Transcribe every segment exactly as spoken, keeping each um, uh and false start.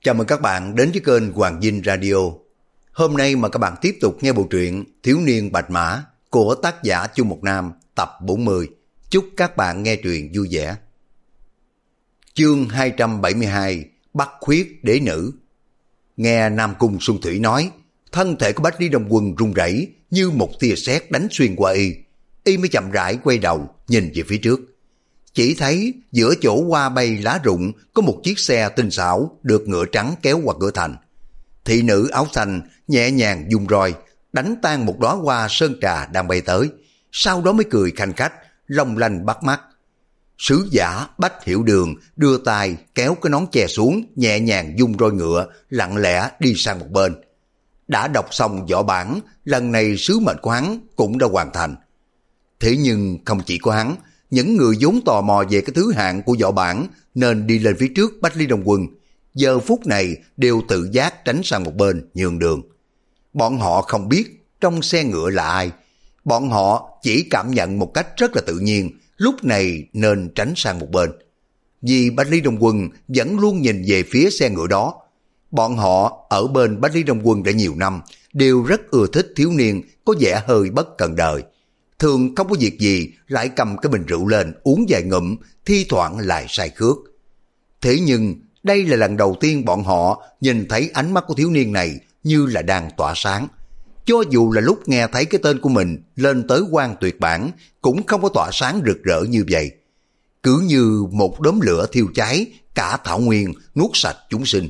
Chào mừng các bạn đến với kênh Hoàng Dinh Radio. Hôm nay mà các bạn tiếp tục nghe bộ truyện Thiếu niên Bạch Mã của tác giả Chu Mộc Nam tập bốn mươi. Chúc các bạn nghe truyện vui vẻ. Chương hai trăm bảy mươi hai, Bắt khuyết đế nữ. Nghe Nam Cung Xuân Thủy nói, thân thể của Bách Lý Đông Quân run rẩy như một tia sét đánh xuyên qua y. Y mới chậm rãi quay đầu nhìn về phía trước. Chỉ thấy giữa chỗ hoa bay lá rụng có một chiếc xe tinh xảo được ngựa trắng kéo qua cửa thành. Thị nữ áo xanh nhẹ nhàng dùng roi đánh tan một đóa hoa sơn trà đang bay tới, sau đó mới cười khanh khách, long lanh bắt mắt. Sứ giả Bách Hiểu Đường đưa tay kéo cái nón che xuống, nhẹ nhàng dung roi ngựa, lặng lẽ đi sang một bên. Đã đọc xong võ bản, lần này sứ mệnh của hắn cũng đã hoàn thành. Thế nhưng không chỉ có hắn, những người vốn tò mò về cái thứ hạng của võ bản nên đi lên phía trước Bách Lý Đông Quân, giờ phút này đều tự giác tránh sang một bên nhường đường. Bọn họ không biết trong xe ngựa là ai, bọn họ chỉ cảm nhận một cách rất là tự nhiên lúc này nên tránh sang một bên. Vì Bách Lý Đông Quân vẫn luôn nhìn về phía xe ngựa đó. Bọn họ ở bên Bách Lý Đông Quân đã nhiều năm, đều rất ưa thích thiếu niên có vẻ hơi bất cần đời. Thường không có việc gì lại cầm cái bình rượu lên uống vài ngụm, thi thoảng lại say khước. Thế nhưng đây là lần đầu tiên bọn họ nhìn thấy ánh mắt của thiếu niên này như là đang tỏa sáng. Cho dù là lúc nghe thấy cái tên của mình lên tới quan tuyệt bản cũng không có tỏa sáng rực rỡ như vậy. Cứ như một đốm lửa thiêu cháy cả thảo nguyên, nuốt sạch chúng sinh.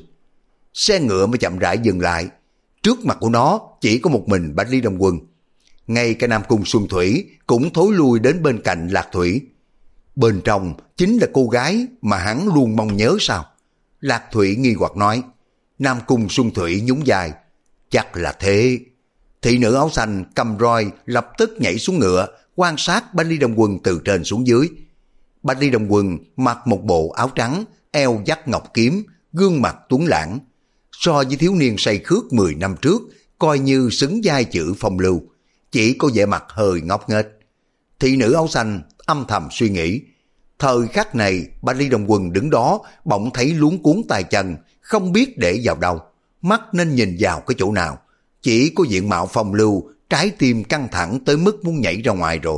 Xe ngựa mới chậm rãi dừng lại. Trước mặt của nó chỉ có một mình Bách Lý Đông Quân. Ngay cả Nam Cung Xuân Thủy cũng thối lui đến bên cạnh Lạc Thủy. Bên trong chính là cô gái mà hắn luôn mong nhớ sao? Lạc Thủy nghi hoặc nói. Nam Cung Xuân Thủy nhún vai. Chắc là thế. Thị nữ áo xanh cầm roi lập tức nhảy xuống ngựa, quan sát Bách Lý Đông Quân từ trên xuống dưới. Bách Lý Đông Quân mặc một bộ áo trắng, eo dắt ngọc kiếm, gương mặt tuấn lãng. So với thiếu niên say khước mười năm trước, coi như xứng vai chữ phong lưu. Chỉ có vẻ mặt hơi ngốc nghếch. Thị nữ áo xanh âm thầm suy nghĩ. Thời khắc này Bách Lý Đông Quân đứng đó bỗng thấy luống cuốn tay chân, không biết để vào đâu, mắt nên nhìn vào cái chỗ nào. Chỉ có diện mạo phong lưu, trái tim căng thẳng tới mức muốn nhảy ra ngoài rồi.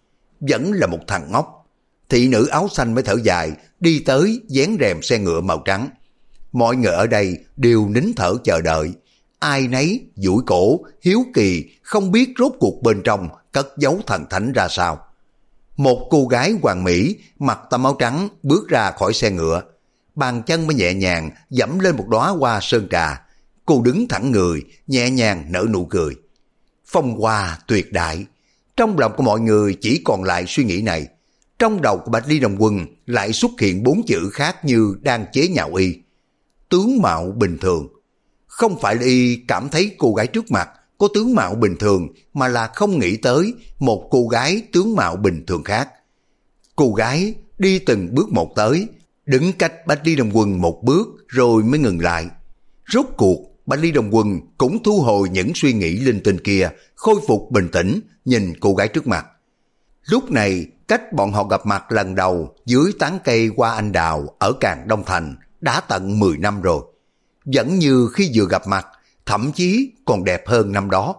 Vẫn là một thằng ngốc. Thị nữ áo xanh mới thở dài, đi tới vén rèm xe ngựa màu trắng. Mọi người ở đây đều nín thở chờ đợi. Ai nấy duỗi cổ, hiếu kỳ, không biết rốt cuộc bên trong cất giấu thần thánh ra sao. Một cô gái hoàn mỹ, mặc tấm áo trắng, bước ra khỏi xe ngựa. Bàn chân mới nhẹ nhàng dẫm lên một đóa hoa sơn trà. Cô đứng thẳng người, nhẹ nhàng nở nụ cười. Phong hoa tuyệt đại. Trong lòng của mọi người chỉ còn lại suy nghĩ này. Trong đầu của Bách Lý Đông Quân lại xuất hiện bốn chữ khác như đang chế nhạo y. Tướng mạo bình thường. Không phải là y cảm thấy cô gái trước mặt có tướng mạo bình thường, mà là không nghĩ tới một cô gái tướng mạo bình thường khác. Cô gái đi từng bước một tới, đứng cách Bách Lý Đông Quân một bước rồi mới ngừng lại. Rốt cuộc Bách Lý Đông Quân cũng thu hồi những suy nghĩ linh tinh kia, khôi phục bình tĩnh nhìn cô gái trước mặt. Lúc này cách bọn họ gặp mặt lần đầu dưới tán cây hoa anh đào ở Càn Đông Thành đã tận mười năm rồi. Vẫn như khi vừa gặp mặt, thậm chí còn đẹp hơn năm đó.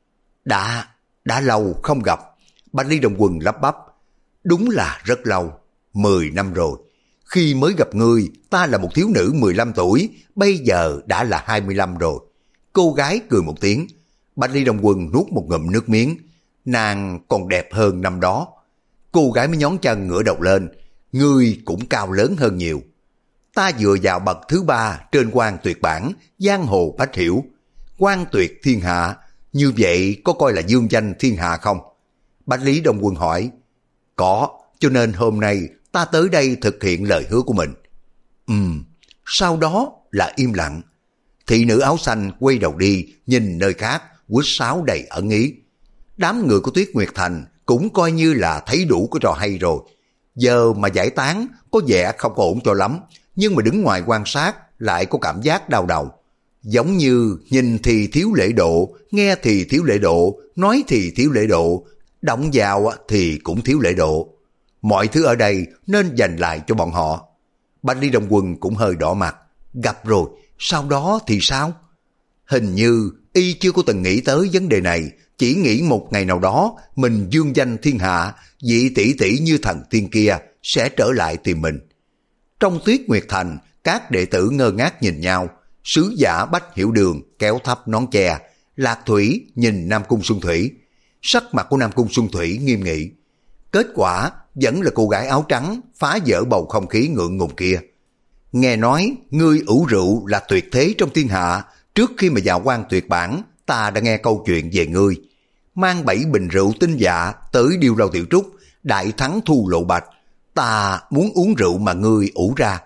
Đã, đã lâu không gặp. Bách Lý Đông Quân lắp bắp. Đúng là rất lâu, mười năm rồi. Khi mới gặp ngươi, ta là một thiếu nữ mười lăm tuổi, bây giờ đã là hai mươi lăm rồi. Cô gái cười một tiếng. Bách Lý Đông Quân nuốt một ngụm nước miếng. Nàng còn đẹp hơn năm đó. Cô gái mới nhón chân ngửa đầu lên. Ngươi cũng cao lớn hơn nhiều. Ta vừa vào bậc thứ ba trên quan tuyệt bản, giang hồ bách hiểu. Quan tuyệt thiên hạ, như vậy có coi là dương danh thiên hạ không? Bách Lý Đông Quân hỏi. Có, cho nên hôm nay ta tới đây thực hiện lời hứa của mình. Ừm, sau đó là im lặng. Thị nữ áo xanh quay đầu đi, nhìn nơi khác, quýt sáo đầy ẩn ý. Đám người của Tuyết Nguyệt Thành cũng coi như là thấy đủ cái trò hay rồi. Giờ mà giải tán có vẻ không có ổn cho lắm, nhưng mà đứng ngoài quan sát lại có cảm giác đau đầu. Giống như nhìn thì thiếu lễ độ, nghe thì thiếu lễ độ, nói thì thiếu lễ độ, động vào thì cũng thiếu lễ độ. Mọi thứ ở đây nên dành lại cho bọn họ. Bách Lý Đông Quân cũng hơi đỏ mặt. Gặp rồi, sau đó thì sao? Hình như y chưa có từng nghĩ tới vấn đề này, chỉ nghĩ một ngày nào đó mình dương danh thiên hạ, vị tỷ tỷ như thần tiên kia sẽ trở lại tìm mình. Trong Tuyết Nguyệt Thành, các đệ tử ngơ ngác nhìn nhau, sứ giả Bách Hiểu Đường kéo thấp nón che, Lạc Thủy nhìn Nam Cung Xuân Thủy. Sắc mặt của Nam Cung Xuân Thủy nghiêm nghị. Kết quả vẫn là cô gái áo trắng phá vỡ bầu không khí ngượng ngùng kia. Nghe nói ngươi ủ rượu là tuyệt thế trong thiên hạ, trước khi mà vào quan tuyệt bản, ta đã nghe câu chuyện về ngươi. Mang bảy bình rượu tinh dạ tới Điêu Lâu Tiểu Trúc, đại thắng thu lộ bạch. Ta muốn uống rượu mà ngươi ủ ra.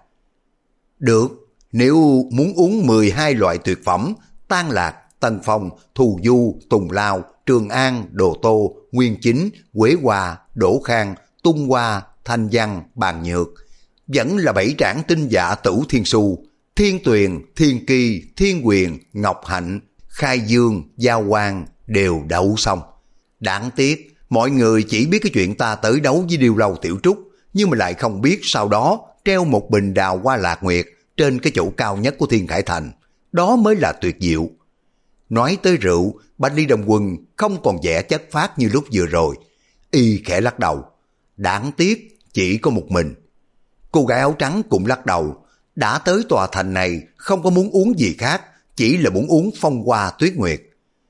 Được, nếu muốn uống mười hai loại tuyệt phẩm, Tan Lạc, Tân Phong, Thù Du, Tùng Lao, Trường An, Đồ Tô, Nguyên Chính, Quế Hoa, Đỗ Khang, Tung Hoa, Thanh Văn, Bàn Nhược, vẫn là bảy trảng tinh dạ Tửu Thiên Su, Thiên Tuyền, Thiên Kỳ, Thiên Quyền, Ngọc Hạnh, Khai Dương, Giao Quang đều đã uống xong. Đáng tiếc, mọi người chỉ biết cái chuyện ta tới đấu với Điêu Lâu Tiểu Trúc, nhưng mà lại không biết sau đó treo một bình đào hoa lạc nguyệt trên cái chỗ cao nhất của Thiên Khải Thành. Đó mới là tuyệt diệu. Nói tới rượu, Bạch Ly Đồng Quân không còn vẻ chất phác như lúc vừa rồi. Y khẽ lắc đầu. Đáng tiếc, chỉ có một mình. Cô gái áo trắng cũng lắc đầu. Đã tới tòa thành này, không có muốn uống gì khác, chỉ là muốn uống phong hoa tuyết nguyệt.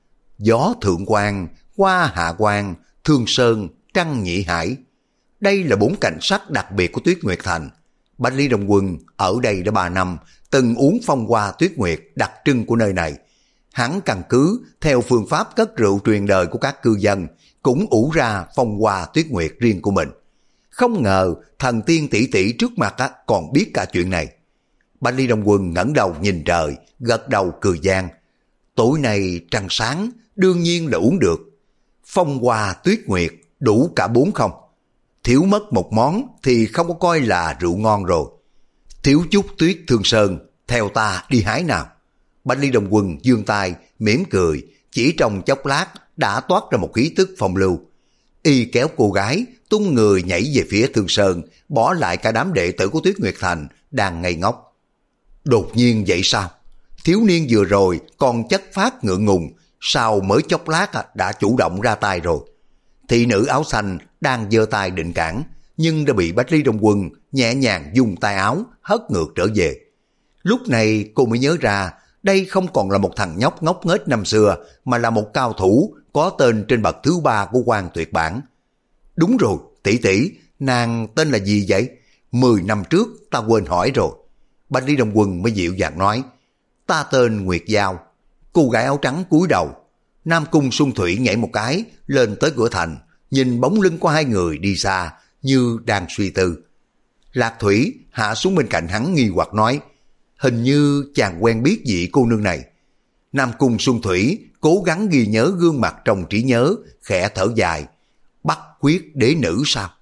Gió thượng quan, hoa hạ quan, thương sơn, trăng nhị hải. Đây là bốn cảnh sắc đặc biệt của Tuyết Nguyệt Thành. Bạch Ly Đồng Quân ở đây đã ba năm, từng uống phong hoa tuyết nguyệt đặc trưng của nơi này. Hắn căn cứ theo phương pháp cất rượu truyền đời của các cư dân, cũng ủ ra phong hoa tuyết nguyệt riêng của mình. Không ngờ thần tiên tỷ tỷ trước mặt còn biết cả chuyện này. Bạch Ly Đồng Quân ngẩng đầu nhìn trời, gật đầu cười gian. Tối nay trăng sáng, đương nhiên là uống được. Phong hoa tuyết nguyệt đủ cả bốn không? Thiếu mất một món thì không có coi là rượu ngon rồi. Thiếu chút tuyết thương sơn, theo ta đi hái nào. Bạch Ly Đồng Quân giương tay, mỉm cười, chỉ trong chốc lát đã toát ra một khí tức phong lưu. Y kéo cô gái, tung người nhảy về phía Thương Sơn, bỏ lại cả đám đệ tử của Tuyết Nguyệt Thành đang ngây ngốc. Đột nhiên vậy sao? Thiếu niên vừa rồi còn chất phát ngượng ngùng, sao mới chốc lát đã chủ động ra tay rồi. Thị nữ áo xanh đang giơ tay định cản, nhưng đã bị Bạch Ly Đồng Quân nhẹ nhàng dùng tay áo hất ngược trở về. Lúc này cô mới nhớ ra, đây không còn là một thằng nhóc ngốc nghếch năm xưa, mà là một cao thủ có tên trên bậc thứ ba của quan tuyệt bản. Đúng rồi, tỷ tỷ, nàng tên là gì vậy? Mười năm trước ta quên hỏi rồi. Bạch Ly Đồng Quân mới dịu dàng nói, ta tên Nguyệt Giao. Cô gái áo trắng cúi đầu. Nam Cung Xuân Thủy nhảy một cái lên tới cửa thành, nhìn bóng lưng của hai người đi xa như đang suy tư. Lạc Thủy hạ xuống bên cạnh hắn nghi hoặc nói, hình như chàng quen biết vị cô nương này. Nam Cung Xuân Thủy cố gắng ghi nhớ gương mặt trong trí nhớ, khẽ thở dài. Bắt quyết đế nữ sao?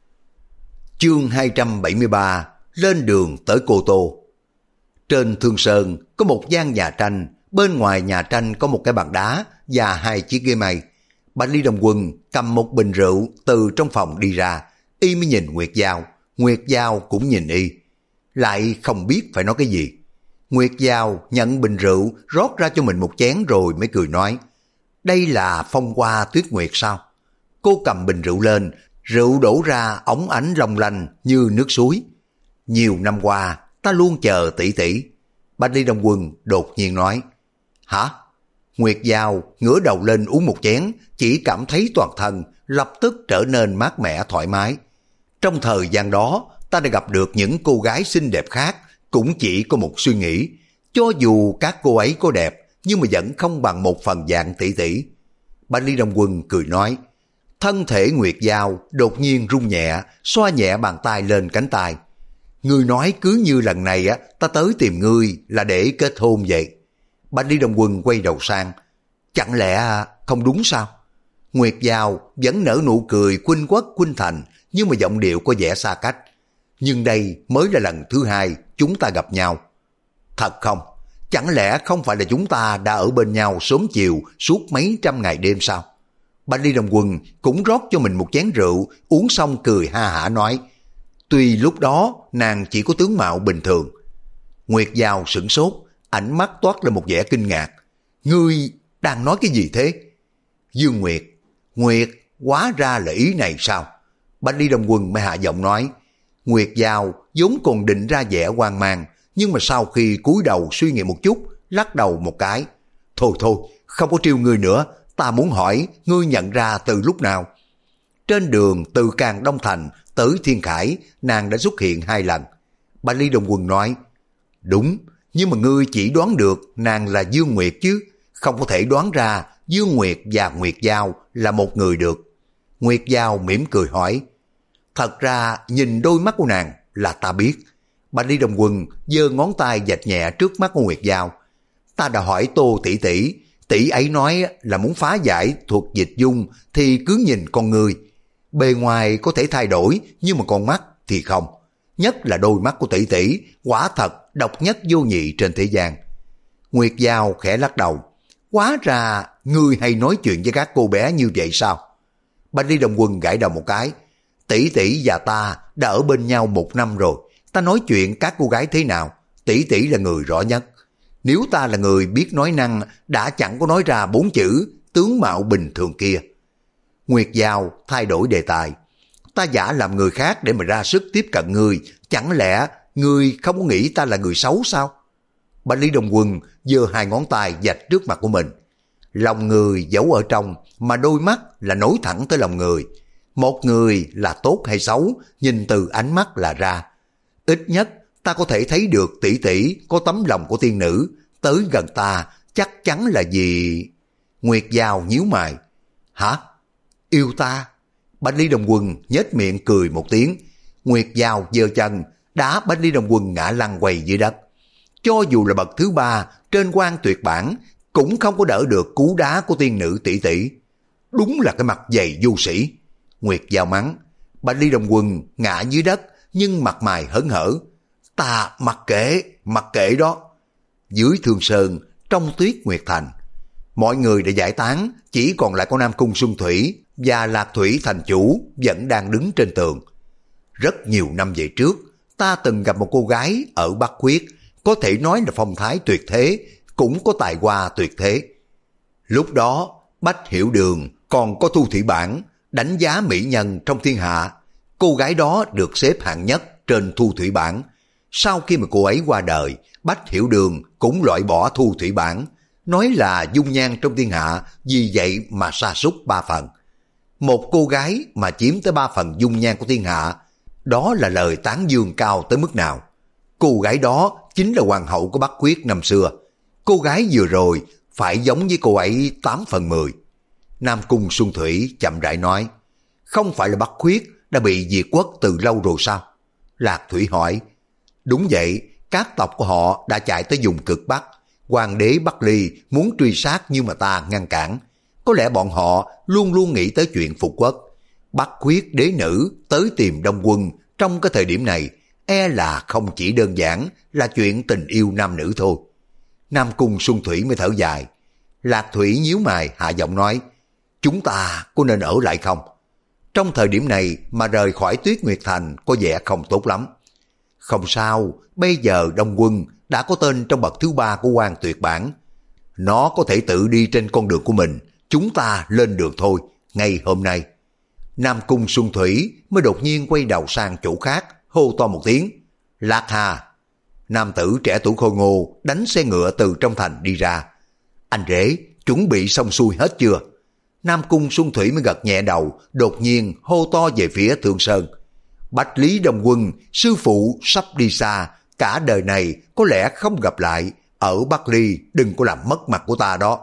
Chương hai trăm bảy mươi ba, lên đường tới Cô Tô. Trên Thương Sơn có một gian nhà tranh, bên ngoài nhà tranh có một cái bàn đá và hai chiếc ghế mây. Bạch Ly Đồng Quân cầm một bình rượu từ trong phòng đi ra, y mới nhìn Nguyệt Giao, Nguyệt Giao cũng nhìn y. Lại không biết phải nói cái gì. Nguyệt Giao nhận bình rượu rót ra cho mình một chén rồi mới cười nói, đây là phong hoa tuyết nguyệt sao? Cô cầm bình rượu lên, rượu đổ ra óng ánh long lanh như nước suối. Nhiều năm qua ta luôn chờ tỷ tỷ. Bạch Ly Đồng Quân đột nhiên nói, hả? Nguyệt Giao ngửa đầu lên uống một chén, chỉ cảm thấy toàn thân lập tức trở nên mát mẻ thoải mái. Trong thời gian đó, ta đã gặp được những cô gái xinh đẹp khác, cũng chỉ có một suy nghĩ, cho dù các cô ấy có đẹp, nhưng mà vẫn không bằng một phần dạng tỷ tỷ. Bạch Ly Đồng Quân cười nói, thân thể Nguyệt Giao đột nhiên rung nhẹ, xoa nhẹ bàn tay lên cánh tay. Ngươi nói cứ như lần này á, ta tới tìm ngươi là để kết hôn vậy. Bạch Ly Đồng Quân quay đầu sang, chẳng lẽ không đúng sao? Nguyệt Giao vẫn nở nụ cười khuynh quốc khuynh thành, nhưng mà giọng điệu có vẻ xa cách. Nhưng đây mới là lần thứ hai chúng ta gặp nhau. Thật không? Chẳng lẽ không phải là chúng ta đã ở bên nhau sớm chiều suốt mấy trăm ngày đêm sao? Bạch Ly Đồng Quân cũng rót cho mình một chén rượu, uống xong cười ha hả nói, tuy lúc đó nàng chỉ có tướng mạo bình thường. Nguyệt Giao sửng sốt, Ánh mắt toát lên một vẻ kinh ngạc. Ngươi đang nói cái gì thế? Dương Nguyệt, Nguyệt, hóa ra là ý này sao? Bạch Ly Đông Quân mới hạ giọng nói. Nguyệt Giao vốn còn định ra vẻ hoang mang, nhưng mà sau khi cúi đầu suy nghĩ một chút, lắc đầu một cái. Thôi thôi, không có trêu ngươi nữa, ta muốn hỏi ngươi nhận ra từ lúc nào? Trên đường từ Càng Đông Thành tới Thiên Khải, nàng đã xuất hiện hai lần. Bạch Ly Đông Quân nói, đúng, nhưng mà ngươi chỉ đoán được nàng là Dương Nguyệt chứ, không có thể đoán ra Dương Nguyệt và Nguyệt Giao là một người được. Nguyệt Giao mỉm cười hỏi, thật ra nhìn đôi mắt của nàng là ta biết. Bạch Ly Đông Quân giơ ngón tay vạch nhẹ trước mắt của Nguyệt Giao. Ta đã hỏi Tô tỷ tỷ, tỷ ấy nói là muốn phá giải thuật dịch dung thì cứ nhìn con người. Bề ngoài có thể thay đổi nhưng mà con mắt thì không. Nhất là đôi mắt của tỷ tỷ, quả thật độc nhất vô nhị trên thế gian. Nguyệt Giao khẽ lắc đầu. Hóa ra ngươi hay nói chuyện với các cô bé như vậy sao? Bạch Ly Đông Quân gãi đầu một cái. Tỷ tỷ và ta đã ở bên nhau một năm rồi. Ta nói chuyện các cô gái thế nào, tỷ tỷ là người rõ nhất. Nếu ta là người biết nói năng, đã chẳng có nói ra bốn chữ tướng mạo bình thường kia. Nguyệt Giao thay đổi đề tài. Ta giả làm người khác để mà ra sức tiếp cận ngươi, chẳng lẽ ngươi không có nghĩ ta là người xấu sao? Bạch Lý Đông Quân giơ hai ngón tay vạch trước mặt của mình. Lòng người giấu ở trong, mà đôi mắt là nối thẳng tới lòng người. Một người là tốt hay xấu, nhìn từ ánh mắt là ra. Ít nhất ta có thể thấy được tỷ tỷ có tấm lòng của tiên nữ, tới gần ta chắc chắn là gì? Nguyệt Giao nhíu mày. Hả? Yêu ta? Bạch Lý Đông Quân nhếch miệng cười một tiếng. Nguyệt Giao giơ chân đá Bạch Lý Đông Quân ngã lăn quay dưới đất. Cho dù là bậc thứ ba trên quan tuyệt bản cũng không có đỡ được cú đá của tiên nữ tỷ tỷ. Đúng là cái mặt dày vô sĩ. Nguyệt Giao mắng. Bạch Lý Đông Quân ngã dưới đất nhưng mặt mày hớn hở. Ta mặc kệ, mặc kệ đó. Dưới Thương Sơn, trong Tuyết Nguyệt Thành, mọi người đã giải tán, chỉ còn lại có Nam Cung Xuân Thủy và Lạc Thủy thành chủ vẫn đang đứng trên tường. Rất nhiều năm về trước, ta từng gặp một cô gái ở Bắc Khuyết, có thể nói là phong thái tuyệt thế, cũng có tài hoa tuyệt thế. Lúc đó, Bách Hiểu Đường còn có Thu Thủy Bản, đánh giá mỹ nhân trong thiên hạ. Cô gái đó được xếp hạng nhất trên Thu Thủy Bản. Sau khi mà cô ấy qua đời, Bách Hiểu Đường cũng loại bỏ Thu Thủy Bản, nói là dung nhan trong thiên hạ vì vậy mà sa sút ba phần. Một cô gái mà chiếm tới ba phần dung nhan của thiên hạ, đó là lời tán dương cao tới mức nào. Cô gái đó chính là hoàng hậu của Bắc Khuyết năm xưa. Cô gái vừa rồi phải giống với cô ấy tám phần mười. Nam Cung Xuân Thủy chậm rãi nói, không phải là Bắc Khuyết đã bị diệt quốc từ lâu rồi sao? Lạc Thủy hỏi, đúng vậy, các tộc của họ đã chạy tới vùng cực Bắc. Hoàng đế Bắc Ly muốn truy sát nhưng mà ta ngăn cản. Có lẽ bọn họ luôn luôn nghĩ tới chuyện phục quốc. Bắc Khuyết đế nữ tới tìm Đông Quân trong cái thời điểm này, e là không chỉ đơn giản là chuyện tình yêu nam nữ thôi. Nam Cung Xuân Thủy mới thở dài. Lạc Thủy nhíu mày hạ giọng nói, chúng ta có nên ở lại không? Trong thời điểm này mà rời khỏi Tuyết Nguyệt Thành có vẻ không tốt lắm. Không sao, bây giờ Đông Quân đã có tên trong bậc thứ ba của quan tuyệt bản. Nó có thể tự đi trên con đường của mình, chúng ta lên đường thôi, ngay hôm nay. Nam Cung Xuân Thủy mới đột nhiên quay đầu sang chỗ khác, hô to một tiếng, Lạc Hà. Nam tử trẻ tuổi khôi ngô đánh xe ngựa từ trong thành đi ra. Anh rể, chuẩn bị xong xuôi hết chưa? Nam Cung Xuân Thủy mới gật nhẹ đầu, đột nhiên hô to về phía Thương Sơn. Bạch Lý Đông Quân, sư phụ sắp đi xa, cả đời này có lẽ không gặp lại, ở Bắc Ly đừng có làm mất mặt của ta đó.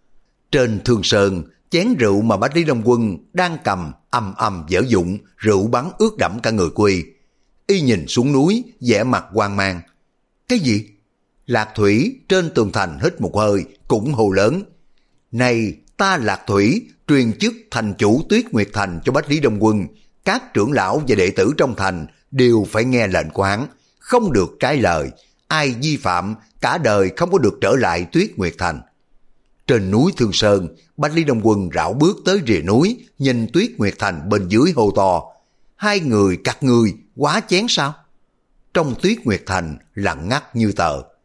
Trên Thương Sơn, chén rượu mà Bạch Lý Đông Quân đang cầm âm âm dở dụng, rượu bắn ướt đẫm cả người của y. Y nhìn xuống núi, vẻ mặt hoang mang. Cái gì? Lạc Thủy trên tường thành hít một hơi, cũng hô lớn. Này, ta Lạc Thủy truyền chức thành chủ Tuyết Nguyệt Thành cho Bạch Lý Đông Quân. Các trưởng lão và đệ tử trong thành đều phải nghe lệnh của hắn, không được trái lời. Ai vi phạm, cả đời không có được trở lại Tuyết Nguyệt Thành. Trên núi Thương Sơn, Bạch Lý Đông Quân rảo bước tới rìa núi, nhìn Tuyết Nguyệt Thành bên dưới hô to. Hai người các ngươi quá chén sao? Trong Tuyết Nguyệt Thành lặng ngắt như tờ.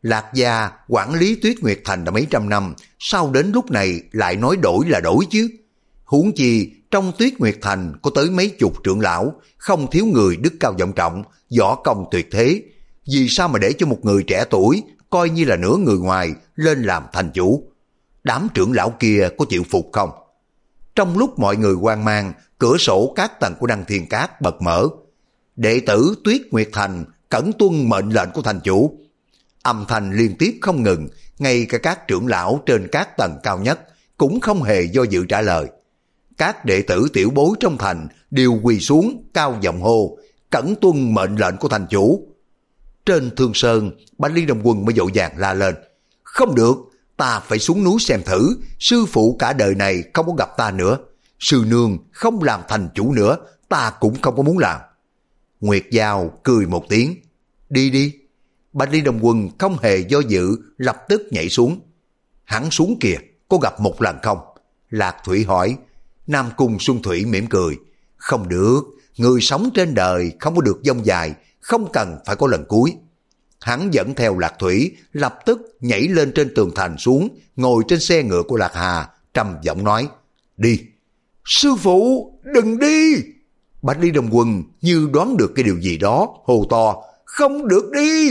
Lạc gia quản lý Tuyết Nguyệt Thành đã mấy trăm năm, sao đến lúc này lại nói đổi là đổi chứ? Huống chi trong Tuyết Nguyệt Thành có tới mấy chục trưởng lão, không thiếu người đức cao vọng trọng, võ công tuyệt thế. Vì sao mà để cho một người trẻ tuổi, coi như là nửa người ngoài, lên làm thành chủ? Đám trưởng lão kia có chịu phục không? Trong lúc mọi người hoang mang, cửa sổ các tầng của Đăng Thiên Cát bật mở. Đệ tử Tuyết Nguyệt Thành cẩn tuân mệnh lệnh của thành chủ. Âm thanh liên tiếp không ngừng, ngay cả các trưởng lão trên các tầng cao nhất cũng không hề do dự trả lời. Các đệ tử tiểu bối trong thành đều quỳ xuống cao giọng hô, cẩn tuân mệnh lệnh của thành chủ. Trên Thương Sơn, Bạch Ly Đồng Quân mới vội vàng la lên, không được, ta phải xuống núi xem thử, sư phụ cả đời này không có gặp ta nữa. Sư nương không làm thành chủ nữa, ta cũng không có muốn làm. Nguyệt Giao cười một tiếng, đi đi. Bạch Ly Đồng Quân không hề do dự, lập tức nhảy xuống. Hắn xuống kìa, có gặp một lần không? Lạc Thủy hỏi. Nam Cung Xuân Thủy mỉm cười, không được, người sống trên đời không có được dông dài, không cần phải có lần cuối. Hắn dẫn theo Lạc Thủy, lập tức nhảy lên trên tường thành xuống, ngồi trên xe ngựa của Lạc Hà, trầm giọng nói, đi. Sư phụ, đừng đi. Bạch Ly Đồng Quân như đoán được cái điều gì đó, hô to, không được đi.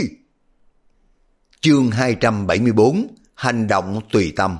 Chương hai trăm bảy mươi bốn, hành động tùy tâm.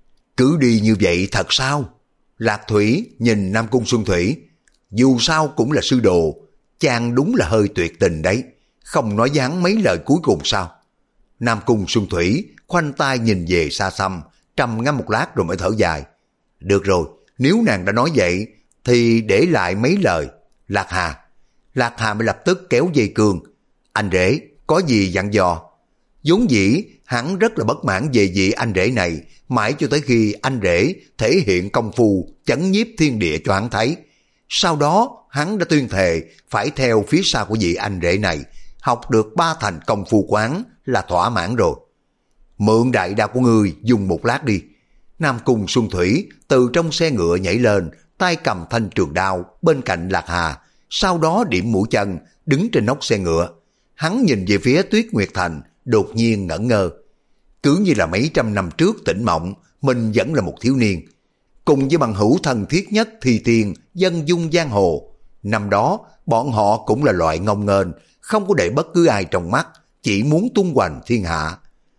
Cứ đi như vậy thật sao? Lạc Thủy nhìn Nam Cung Xuân Thủy, dù sao cũng là sư đồ, chàng đúng là hơi tuyệt tình đấy, không nói với hắn mấy lời cuối cùng sao? Nam Cung Xuân Thủy khoanh tay nhìn về xa xăm, trầm ngâm một lát rồi mới thở dài. Được rồi, nếu nàng đã nói vậy, thì để lại mấy lời. Lạc Hà. Lạc Hà mới lập tức kéo dây cương. Anh rể, có gì dặn dò? Vốn dĩ, hắn rất là bất mãn về vị anh rể này, mãi cho tới khi anh rể thể hiện công phu chấn nhiếp thiên địa cho hắn thấy. Sau đó, hắn đã tuyên thệ phải theo phía sau của vị anh rể này, học được ba thành công phu quán là thỏa mãn rồi. Mượn đại đao của ngươi dùng một lát đi. Nam Cung Xuân Thủy từ trong xe ngựa nhảy lên, tay cầm thanh trường đao bên cạnh Lạc Hà, sau đó điểm mũi chân, đứng trên nóc xe ngựa. Hắn nhìn về phía Tuyết Nguyệt Thành, đột nhiên ngẩn ngơ. Cứ như là mấy trăm năm trước tỉnh mộng, mình vẫn là một thiếu niên. Cùng với bằng hữu thân thiết nhất Thi Tiên, dân dung giang hồ. Năm đó, bọn họ cũng là loại ngông nghênh, không có để bất cứ ai trong mắt, chỉ muốn tung hoành thiên hạ.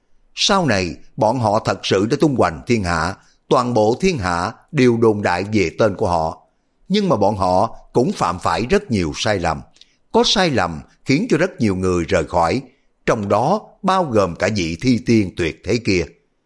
Sau này, bọn họ thật sự đã tung hoành thiên hạ, toàn bộ thiên hạ đều đồn đại về tên của họ. Nhưng mà bọn họ cũng phạm phải rất nhiều sai lầm. Có sai lầm khiến cho rất nhiều người rời khỏi, trong đó bao gồm cả vị Thi Tiên tuyệt thế kia.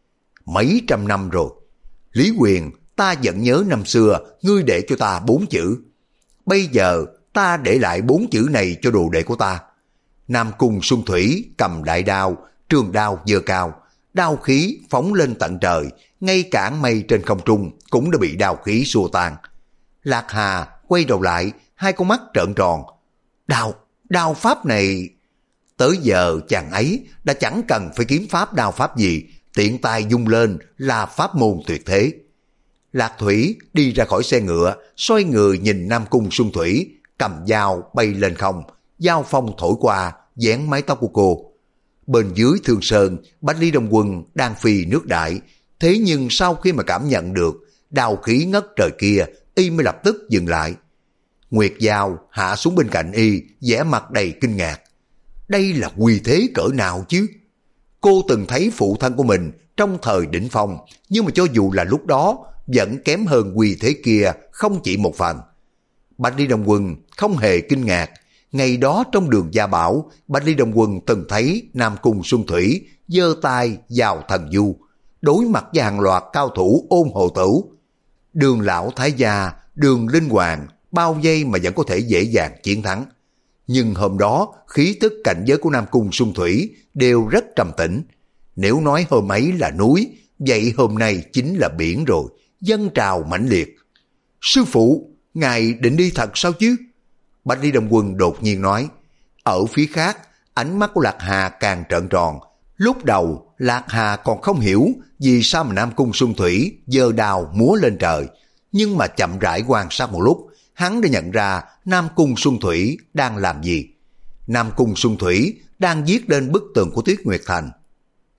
Mấy trăm năm rồi, Lý Quyền, ta vẫn nhớ năm xưa ngươi để cho ta bốn chữ. Bây giờ ta để lại bốn chữ này cho đồ đệ của ta. Nam Cung Xuân Thủy cầm đại đao, trường đao giơ cao, đao khí phóng lên tận trời, ngay cả mây trên không trung cũng đã bị đao khí xua tan. Lạc Hà quay đầu lại, hai con mắt trợn tròn. Đao, đao pháp này... Tới giờ chàng ấy đã chẳng cần phải kiếm pháp đao pháp gì, tiện tay dung lên là pháp môn tuyệt thế. Lạc Thủy đi ra khỏi xe ngựa, xoay người nhìn Nam Cung Xuân Thủy, cầm dao bay lên không, dao phong thổi qua, vén mái tóc của cô. Bên dưới Thương Sơn, Bạch Ly Đồng Quân đang phi nước đại, thế nhưng sau khi mà cảm nhận được đao khí ngất trời kia, y mới lập tức dừng lại. Nguyệt Giao hạ xuống bên cạnh y, vẻ mặt đầy kinh ngạc. Đây là uy thế cỡ nào chứ? Cô từng thấy phụ thân của mình trong thời đỉnh phong, nhưng mà cho dù là lúc đó, vẫn kém hơn uy thế kia không chỉ một phần. Bạch Ly Đồng Quân không hề kinh ngạc. Ngày đó trong Đường Gia Bảo, Bạch Ly Đồng Quân từng thấy Nam Cung Xuân Thủy giơ tay vào thần du, đối mặt với hàng loạt cao thủ ôn hộ tử. Đường lão thái gia, Đường linh hoàng, bao vây mà vẫn có thể dễ dàng chiến thắng. Nhưng hôm đó, khí tức cảnh giới của Nam Cung Xuân Thủy đều rất trầm tĩnh. Nếu nói hôm ấy là núi, vậy hôm nay chính là biển rồi, dâng trào mãnh liệt. Sư phụ, ngài định đi thật sao chứ? Bạch Ly Đồng Quân đột nhiên nói. Ở phía khác, ánh mắt của Lạc Hà càng trợn tròn. Lúc đầu, Lạc Hà còn không hiểu vì sao mà Nam Cung Xuân Thủy giơ đào múa lên trời. Nhưng mà chậm rãi quan sát một lúc, hắn đã nhận ra Nam Cung Xuân Thủy đang làm gì. Nam Cung Xuân Thủy đang viết lên bức tường của Tuyết Nguyệt Thành.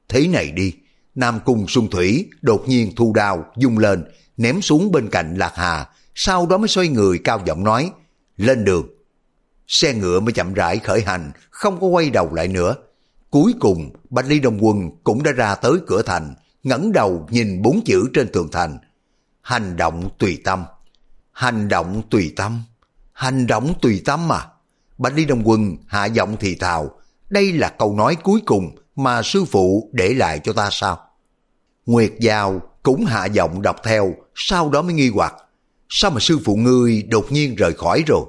Thế này đi, Nam Cung Xuân Thủy đột nhiên thu đao, dung lên, ném xuống bên cạnh Lạc Hà, sau đó mới xoay người cao giọng nói, lên đường. Xe ngựa mới chậm rãi khởi hành, không có quay đầu lại nữa. Cuối cùng, Bạch Ly Đông Quân cũng đã ra tới cửa thành, ngẩng đầu nhìn bốn chữ trên tường thành. Hành động tùy tâm, hành động tùy tâm, hành động tùy tâm mà. Bạch Ly Đông Quân hạ giọng thì thào, đây là câu nói cuối cùng mà sư phụ để lại cho ta sao? Nguyệt Giao cũng hạ giọng đọc theo, sau đó mới nghi hoặc, sao mà sư phụ ngươi đột nhiên rời khỏi rồi?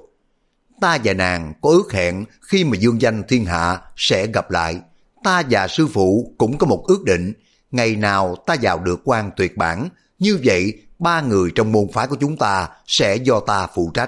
Ta và nàng có ước hẹn khi mà dương danh thiên hạ sẽ gặp lại. Ta và sư phụ cũng có một ước định, ngày nào ta vào được quan tuyệt bản, như vậy ba người trong môn phái của chúng ta sẽ do ta phụ trách.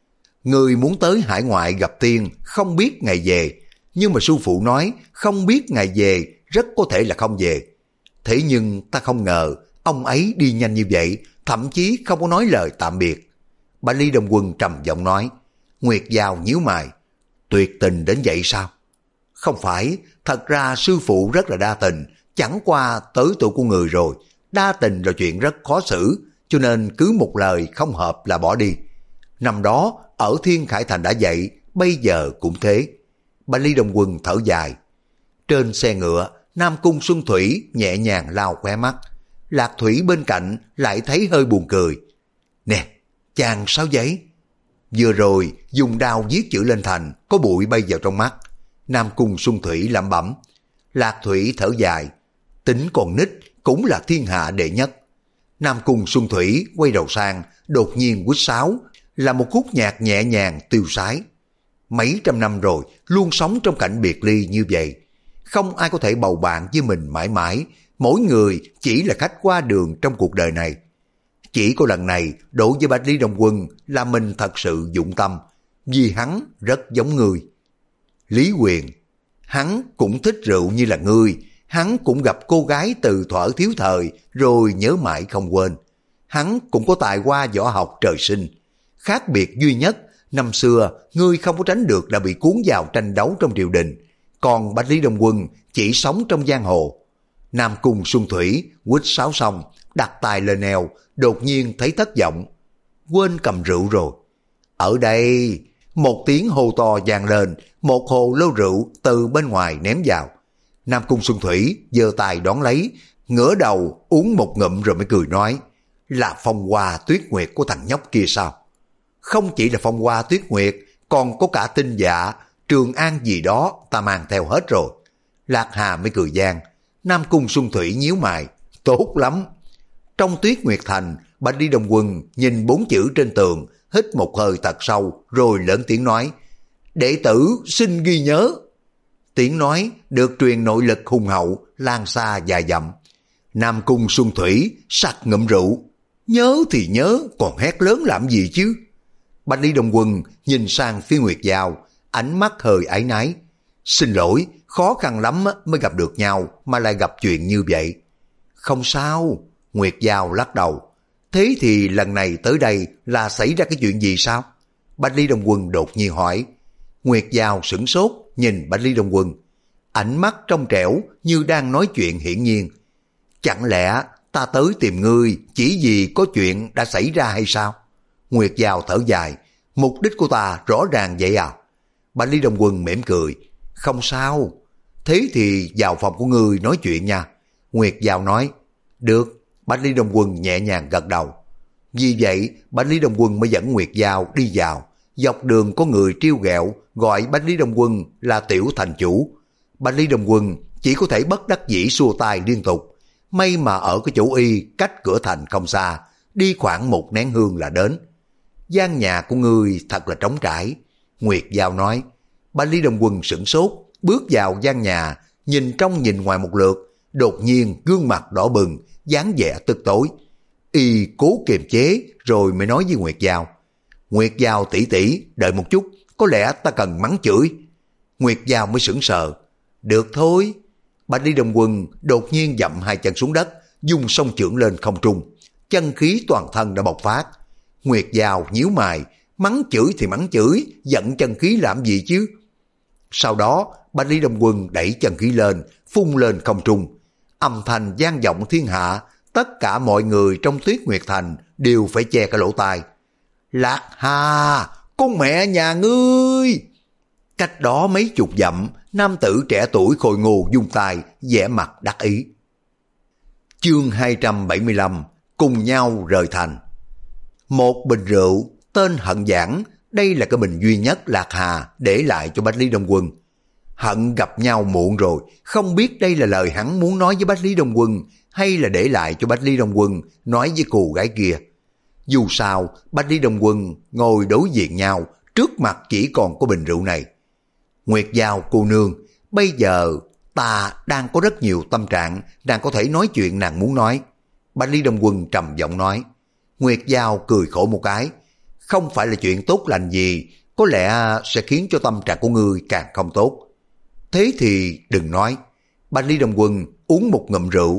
Người muốn tới hải ngoại gặp tiên, không biết ngày về, nhưng mà sư phụ nói không biết ngày về, rất có thể là không về. Thế nhưng ta không ngờ ông ấy đi nhanh như vậy, thậm chí không có nói lời tạm biệt. Bạch Ly Đông Quân trầm giọng nói. Nguyệt Giao nhíu mày, tuyệt tình đến vậy sao? Không phải, thật ra sư phụ rất là đa tình, chẳng qua tới tuổi của người rồi, đa tình là chuyện rất khó xử, cho nên cứ một lời không hợp là bỏ đi. Năm đó ở Thiên Khải Thành đã vậy, bây giờ cũng thế. Bạch Ly Đông Quân thở dài. Trên xe ngựa, Nam Cung Xuân Thủy nhẹ nhàng lau khóe mắt. Lạc Thủy bên cạnh lại thấy hơi buồn cười. Nè, chàng sao vậy? Vừa rồi dùng đao viết chữ lên thành, có bụi bay vào trong mắt. Nam Cung Xuân Thủy lẩm bẩm. Lạc Thủy thở dài. Tính còn nít cũng là thiên hạ đệ nhất. Nam Cung Xuân Thủy quay đầu sang, đột nhiên quýt sáo, là một khúc nhạc nhẹ nhàng tiêu sái. Mấy trăm năm rồi, luôn sống trong cảnh biệt ly như vậy. Không ai có thể bầu bạn với mình mãi mãi, mỗi người chỉ là khách qua đường trong cuộc đời này. Chỉ có lần này, đối với Bạch Ly Đông Quân là mình thật sự dụng tâm, vì hắn rất giống người. Lý Quyền, hắn cũng thích rượu như là ngươi, hắn cũng gặp cô gái từ thuở thiếu thời rồi nhớ mãi không quên. Hắn cũng có tài hoa võ học trời sinh. Khác biệt duy nhất, năm xưa ngươi không có tránh được đã bị cuốn vào tranh đấu trong triều đình, còn Bạch Lý Đông Quân chỉ sống trong giang hồ. Nam Cung Xuân Thủy quýt sáo xong, đặt tay lên eo, đột nhiên thấy thất vọng, quên cầm rượu rồi. Ở đây, một tiếng hô to vang lên, một hồ lô rượu từ bên ngoài ném vào. Nam Cung Xuân Thủy giơ tay đón lấy, ngửa đầu uống một ngụm rồi mới cười nói, là phong hoa tuyết nguyệt của thằng nhóc kia sao? Không chỉ là phong hoa tuyết nguyệt, còn có cả tinh dạ, Trường An gì đó ta mang theo hết rồi. Lạc Hà mới cười gian. Nam Cung Xuân Thủy nhíu mày, tốt lắm. Trong Tuyết Nguyệt Thành, Bạch Ly Đông Quân nhìn bốn chữ trên tường, hít một hơi thật sâu, rồi lớn tiếng nói, đệ tử xin ghi nhớ. Tiếng nói được truyền nội lực hùng hậu, lan xa dài dặm. Nam Cung Xuân Thủy sặc ngụm rượu, nhớ thì nhớ, còn hét lớn làm gì chứ? Bạch Ly Đông Quân nhìn sang phía Nguyệt Giao, ánh mắt hơi áy náy. Xin lỗi, khó khăn lắm mới gặp được nhau mà lại gặp chuyện như vậy. Không sao, Nguyệt Giao lắc đầu. Thế thì lần này tới đây là xảy ra cái chuyện gì sao? Bạch Ly Đông Quân đột nhiên hỏi. Nguyệt Giao sửng sốt nhìn Bạch Ly Đông Quân, ánh mắt trong trẻo như đang nói chuyện hiển nhiên. Chẳng lẽ ta tới tìm ngươi chỉ vì có chuyện đã xảy ra hay sao? Nguyệt Giao thở dài, mục đích của ta rõ ràng vậy à? Bạch Ly Đông Quân mỉm cười, không sao, thế thì vào phòng của ngươi nói chuyện nha. Nguyệt Giao nói, được. Bạch Ly Đông Quân nhẹ nhàng gật đầu. Vì vậy Bạch Ly Đông Quân mới dẫn Nguyệt Giao đi vào. Dọc đường có người trêu ghẹo gọi Bạch Ly Đông Quân là tiểu thành chủ. Bạch Ly Đông Quân chỉ có thể bất đắc dĩ xua tay liên tục. May mà ở cái chỗ y cách cửa thành không xa, đi khoảng một nén hương là đến. Gian nhà của ngươi thật là trống trải, Nguyệt Giao nói. Bạch Ly Đông Quân sửng sốt, bước vào gian nhà, nhìn trong nhìn ngoài một lượt, đột nhiên gương mặt đỏ bừng, dáng vẻ tức tối. Y cố kiềm chế rồi mới nói với Nguyệt Giao, Nguyệt Giao tỷ tỷ, đợi một chút, có lẽ ta cần mắng chửi. Nguyệt Giao mới sững sờ. Được thôi. Bạch Ly Đông Quân đột nhiên dậm hai chân xuống đất, dùng song chưởng lên không trung, chân khí toàn thân đã bộc phát. Nguyệt Giao nhíu mày, mắng chửi thì mắng chửi, giận chân khí làm gì chứ? Sau đó Bạch Ly Đông Quân đẩy chân khí lên, phun lên không trung. Âm thanh vang vọng thiên hạ, tất cả mọi người trong Tuyết Nguyệt Thành đều phải che cái lỗ tai. Lạc Hà, con mẹ nhà ngươi! Cách đó mấy chục dặm, nam tử trẻ tuổi khôi ngô vung tay, vẻ mặt đắc ý. Chương hai trăm bảy mươi lăm, cùng nhau rời thành. Một bình rượu, tên Hận Giảng, đây là cái bình duy nhất Lạc Hà để lại cho Bách Lý Đông Quân. Hận gặp nhau muộn rồi, không biết đây là lời hắn muốn nói với Bách Lý Đông Quân hay là để lại cho Bách Lý Đông Quân nói với cô gái kia. Dù sao, Bách Lý Đông Quân ngồi đối diện nhau, trước mặt chỉ còn có bình rượu này. Nguyệt Giao cô nương, bây giờ ta đang có rất nhiều tâm trạng, đang có thể nói chuyện nàng muốn nói. Bách Lý Đông Quân trầm giọng nói. Nguyệt Giao cười khổ một cái. Không phải là chuyện tốt lành gì, có lẽ sẽ khiến cho tâm trạng của ngươi càng không tốt. Thế thì đừng nói. Bách Lý Đông Quân uống một ngụm rượu.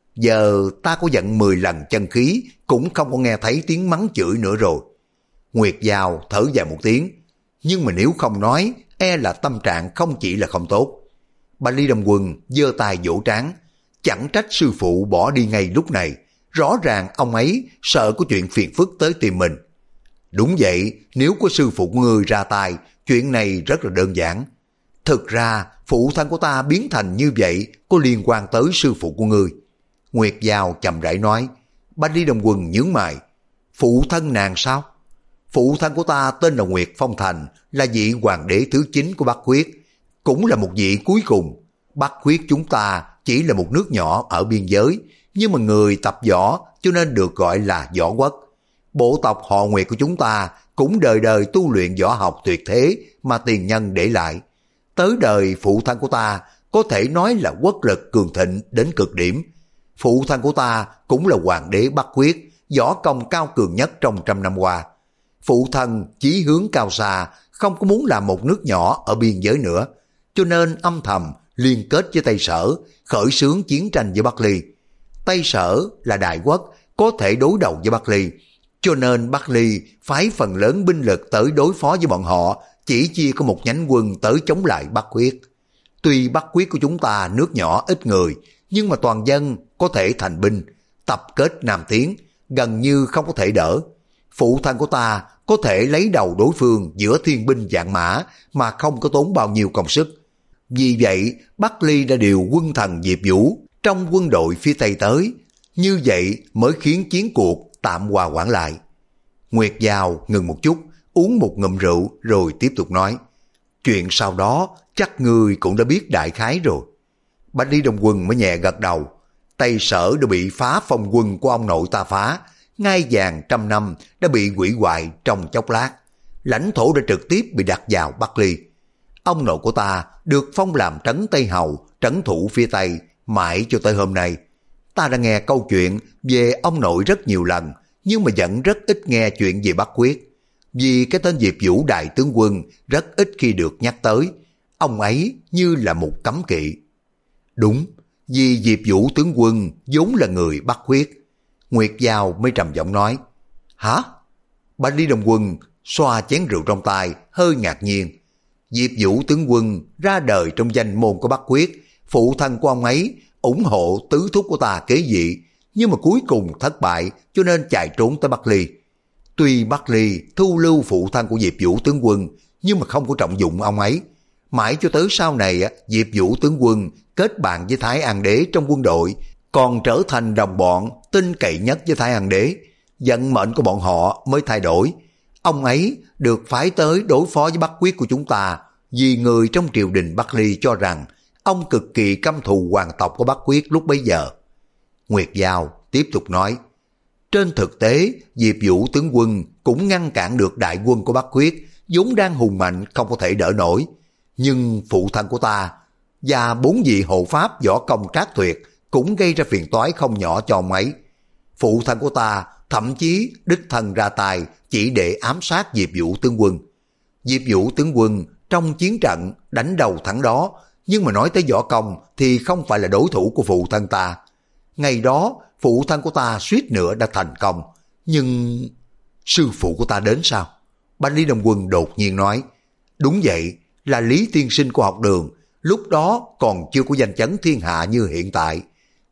Giờ ta có giận mười lần chân khí, cũng không có nghe thấy tiếng mắng chửi nữa rồi. Nguyệt Giao thở dài một tiếng. Nhưng mà nếu không nói, e là tâm trạng không chỉ là không tốt. Bách Lý Đông Quân giơ tay vỗ trán. Chẳng trách sư phụ bỏ đi ngay lúc này. Rõ ràng ông ấy sợ có chuyện phiền phức tới tìm mình. Đúng vậy, nếu có sư phụ của ngươi ra tay, chuyện này rất là đơn giản. Thực ra, phụ thân của ta biến thành như vậy có liên quan tới sư phụ của ngươi. Nguyệt Giao chậm rãi nói. Bách Lý Đông Quân nhướng mày. Phụ thân nàng sao? Phụ thân của ta tên là Nguyệt Phong Thành, là vị hoàng đế thứ chín của Bắc Khuyết, cũng là một vị cuối cùng. Bắc Khuyết chúng ta chỉ là một nước nhỏ ở biên giới, nhưng mà người tập võ cho nên được gọi là võ quốc. Bộ tộc họ Nguyệt của chúng ta cũng đời đời tu luyện võ học tuyệt thế mà tiền nhân để lại. Tới đời phụ thân của ta có thể nói là quốc lực cường thịnh đến cực điểm. Phụ thân của ta cũng là hoàng đế Bắc Khuyết, võ công cao cường nhất trong trăm năm qua. Phụ thân chí hướng cao xa, không có muốn làm một nước nhỏ ở biên giới nữa, cho nên âm thầm liên kết với Tây Sở, khởi xướng chiến tranh với Bắc Ly. Tây Sở là đại quốc, có thể đối đầu với Bắc Ly, cho nên Bắc Ly phái phần lớn binh lực tới đối phó với bọn họ, chỉ chia có một nhánh quân tới chống lại Bắc Khuyết. Tuy Bắc Khuyết của chúng ta nước nhỏ ít người, nhưng mà toàn dân có thể thành binh, tập kết nam tiến, gần như không có thể đỡ. Phụ thân của ta có thể lấy đầu đối phương giữa thiên binh vạn mã mà không có tốn bao nhiêu công sức. Vì vậy, Bắc Ly đã điều quân thần Diệp Vũ trong quân đội phía Tây tới, như vậy mới khiến chiến cuộc tạm hòa hoãn lại. Nguyệt Giao ngừng một chút, uống một ngụm rượu rồi tiếp tục nói. Chuyện sau đó chắc ngươi cũng đã biết đại khái rồi. Bách Lý Đông Quân mới nhẹ gật đầu. Tây Sở đã bị phá phong quân của ông nội ta phá, ngai vàng trăm năm đã bị hủy hoại trong chốc lát. Lãnh thổ đã trực tiếp bị đặt vào Bắc Ly. Ông nội của ta được phong làm trấn Tây Hầu, trấn thủ phía Tây, mãi cho tới hôm nay. Ta đã nghe câu chuyện về ông nội rất nhiều lần, nhưng mà vẫn rất ít nghe chuyện về Bắc Khuyết. Vì cái tên Diệp Vũ đại tướng quân rất ít khi được nhắc tới, ông ấy như là một cấm kỵ. Đúng, vì Diệp Vũ tướng quân vốn là người Bắc Khuyết. Nguyệt Giao mới trầm giọng nói. Hả? Bách Lý Đông Quân xoa chén rượu trong tay, hơi ngạc nhiên. Diệp Vũ tướng quân ra đời trong danh môn của Bắc Khuyết, phụ thân của ông ấy ủng hộ tứ thúc của ta kế vị, nhưng mà cuối cùng thất bại cho nên chạy trốn tới Bắc Ly. Tuy Bắc Ly thu lưu phụ thân của Diệp Vũ tướng quân, nhưng mà không có trọng dụng ông ấy. Mãi cho tới sau này, Diệp Vũ tướng quân kết bạn với Thái An Đế trong quân đội, còn trở thành đồng bọn tin cậy nhất với Thái An Đế. Vận mệnh của bọn họ mới thay đổi. Ông ấy được phái tới đối phó với Bắc Khuyết của chúng ta, vì người trong triều đình Bắc Ly cho rằng ông cực kỳ căm thù hoàng tộc của Bắc Khuyết lúc bấy giờ. Nguyệt Giao tiếp tục nói. Trên thực tế, Diệp Vũ tướng quân cũng ngăn cản được đại quân của Bắc Khuyết, vốn đang hùng mạnh không có thể đỡ nổi. Nhưng phụ thân của ta và bốn vị hộ pháp võ công trác tuyệt cũng gây ra phiền toái không nhỏ cho ông ấy. Phụ thân của ta thậm chí đích thân ra tay chỉ để ám sát Diệp Vũ tướng quân. Diệp Vũ tướng quân trong chiến trận đánh đầu thắng đó, nhưng mà nói tới võ công thì không phải là đối thủ của phụ thân ta. Ngày đó phụ thân của ta suýt nữa đã thành công, nhưng sư phụ của ta đến sao? Bách Lý Đông Quân đột nhiên nói. Đúng vậy, là Lý tiên sinh của học đường, lúc đó còn chưa có danh chấn thiên hạ như hiện tại.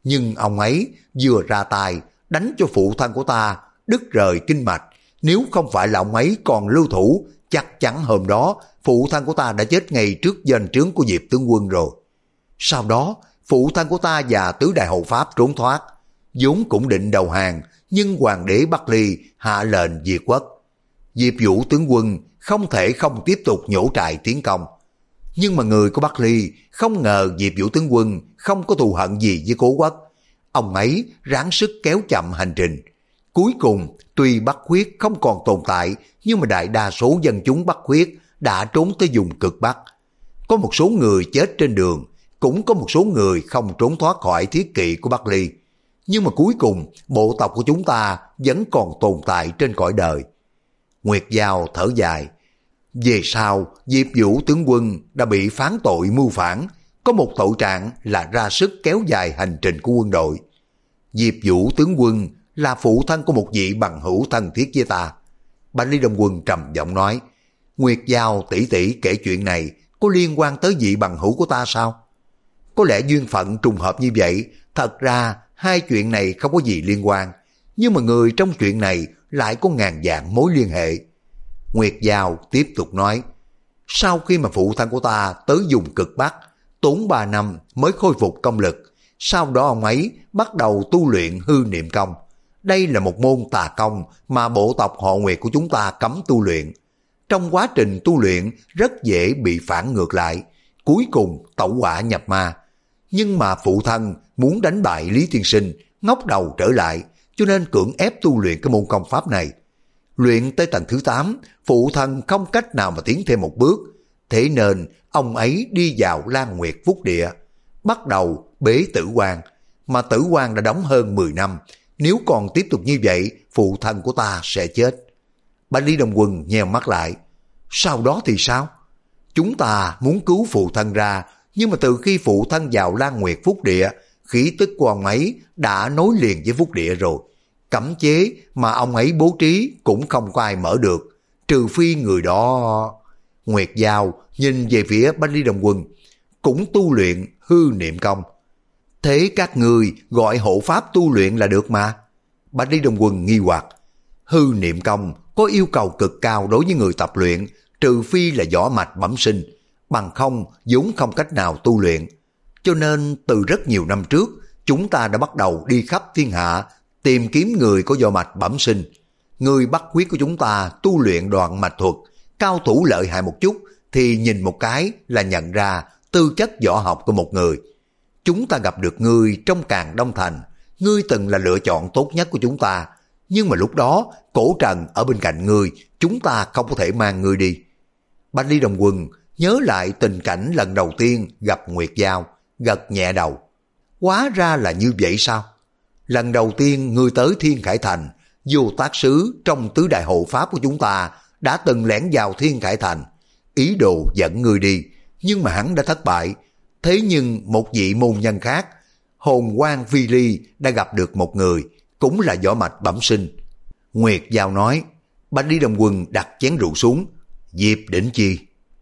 Nhưng ông ấy vừa ra tay đánh cho phụ thân của ta đứt rời kinh mạch. Nếu không phải là ông ấy còn lưu thủ, chắc chắn hôm đó phụ thân của ta đã chết ngay trước doanh trướng của Diệp tướng quân rồi. Sau đó, phụ thân của ta và tứ đại hộ pháp trốn thoát, vốn cũng định đầu hàng, nhưng hoàng đế Bắc Ly hạ lệnh diệt quốc. Diệp Vũ tướng quân không thể không tiếp tục nhổ trại tiến công. Nhưng mà người của Bắc Ly không ngờ Diệp Vũ tướng quân không có thù hận gì với Cố Quốc. Ông ấy ráng sức kéo chậm hành trình. Cuối cùng, tuy Bắc Khuyết không còn tồn tại, nhưng mà đại đa số dân chúng Bắc Khuyết đã trốn tới vùng cực Bắc. Có một số người chết trên đường, cũng có một số người không trốn thoát khỏi thiết kỵ của Bắc Ly. Nhưng mà cuối cùng, bộ tộc của chúng ta vẫn còn tồn tại trên cõi đời. Nguyệt Giao thở dài. Về sau, Diệp Vũ tướng quân đã bị phán tội mưu phản, có một tội trạng là ra sức kéo dài hành trình của quân đội. Diệp Vũ tướng quân là phụ thân của một vị bằng hữu thân thiết với ta. Bạch Lý Đông Quân trầm giọng nói, Nguyệt Giao tỷ tỷ kể chuyện này có liên quan tới vị bằng hữu của ta sao? Có lẽ duyên phận trùng hợp như vậy, thật ra hai chuyện này không có gì liên quan, nhưng mà người trong chuyện này lại có ngàn vạn mối liên hệ. Nguyệt Giao tiếp tục nói, sau khi mà phụ thân của ta tới vùng cực Bắc, tốn ba năm mới khôi phục công lực, sau đó ông ấy bắt đầu tu luyện hư niệm công. Đây là một môn tà công mà bộ tộc họ Nguyệt của chúng ta cấm tu luyện. Trong quá trình tu luyện rất dễ bị phản ngược lại, cuối cùng tẩu hỏa nhập ma. Nhưng mà phụ thân muốn đánh bại Lý Tiên Sinh, ngóc đầu trở lại, cho nên cưỡng ép tu luyện cái môn công pháp này. Luyện tới tầng thứ tám, phụ thân không cách nào mà tiến thêm một bước, thế nên ông ấy đi vào Lan Nguyệt Phúc Địa, bắt đầu bế tử quan, mà tử quan đã đóng hơn mười năm, nếu còn tiếp tục như vậy, phụ thân của ta sẽ chết. Bạch Lý Đông Quân nheo mắt lại, sau đó thì sao? Chúng ta muốn cứu phụ thân ra, nhưng mà từ khi phụ thân vào Lan Nguyệt Phúc Địa, khí tức của ông ấy đã nối liền với Phúc Địa rồi. Cấm chế mà ông ấy bố trí cũng không có ai mở được, trừ phi người đó. Nguyệt Giao nhìn về phía Bạch Lý Đông Quân, cũng tu luyện hư niệm công. Thế các ngươi gọi hộ pháp tu luyện là được mà. Bạch Lý Đông Quân nghi hoặc, hư niệm công có yêu cầu cực cao đối với người tập luyện, trừ phi là võ mạch bẩm sinh, bằng không vốn không cách nào tu luyện. Cho nên từ rất nhiều năm trước, chúng ta đã bắt đầu đi khắp thiên hạ tìm kiếm người có võ mạch bẩm sinh. Người Bắc Khuyết của chúng ta tu luyện đoạn mạch thuật, cao thủ lợi hại một chút thì nhìn một cái là nhận ra tư chất võ học của một người. Chúng ta gặp được ngươi trong Càn Đông Thành, ngươi từng là lựa chọn tốt nhất của chúng ta, nhưng mà lúc đó Cổ Trần ở bên cạnh ngươi, chúng ta không có thể mang ngươi đi. Bạch Lý Đông Quân nhớ lại tình cảnh lần đầu tiên gặp Nguyệt Giao, gật nhẹ đầu. Hóa ra là như vậy sao? Lần đầu tiên ngươi tới Thiên Khải Thành, Vô Tác Sứ trong tứ đại hộ pháp của chúng ta đã từng lẻn vào Thiên Khải Thành, ý đồ dẫn ngươi đi, nhưng mà hắn đã thất bại. Thế nhưng một vị môn nhân khác, Hồn Quang Phi Ly, đã gặp được một người, cũng là võ mạch bẩm sinh. Nguyệt Giao nói. Bạch Lý Đông Quân đặt chén rượu xuống. Diệp Đỉnh Chi.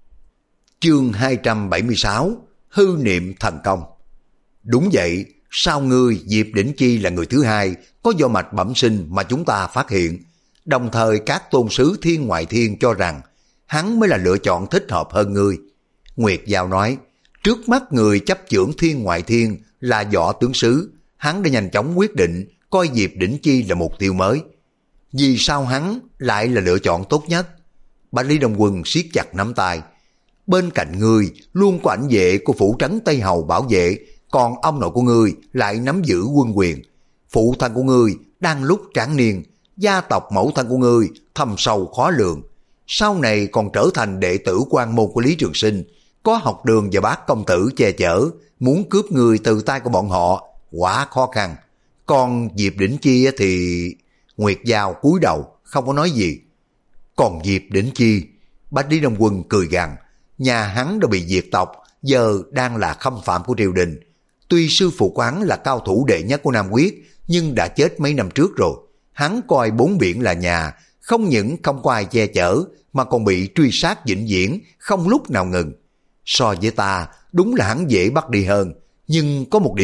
Chương hai trăm bảy mươi sáu, hư niệm thần công. Đúng vậy, sau ngươi Diệp Đỉnh Chi là người thứ hai có võ mạch bẩm sinh mà chúng ta phát hiện. Đồng thời các tôn sứ thiên ngoại thiên cho rằng hắn mới là lựa chọn thích hợp hơn ngươi. Nguyệt Giao nói, trước mắt người chấp chưởng thiên ngoại thiên là võ tướng sứ, hắn đã nhanh chóng quyết định coi Diệp Đỉnh Chi là mục tiêu mới. Vì sao hắn lại là lựa chọn tốt nhất? Bạch Lý Đông Quân siết chặt nắm tay. Bên cạnh ngươi luôn có ảnh vệ của phủ trấn Tây Hầu bảo vệ, còn ông nội của ngươi lại nắm giữ quân quyền. Phụ thân của ngươi đang lúc tráng niên, gia tộc mẫu thân của ngươi thâm sâu khó lường. Sau này còn trở thành đệ tử quan môn của Lý Trường Sinh, có học đường và bác công tử che chở, muốn cướp người từ tay của bọn họ quá khó khăn. Còn Diệp Đỉnh Chi thì... Nguyệt Giao cúi đầu không có nói gì. Còn Diệp Đỉnh Chi, Bạch Lý Đông Quân cười gằn, nhà hắn đã bị diệt tộc, giờ đang là khâm phạm của triều đình. Tuy sư phụ quán là cao thủ đệ nhất của Nam Quyết, nhưng đã chết mấy năm trước rồi. Hắn coi bốn biển là nhà, không những không có ai che chở, mà còn bị truy sát vĩnh viễn, không lúc nào ngừng. So với ta, đúng là hắn dễ bắt đi hơn, nhưng có một điều,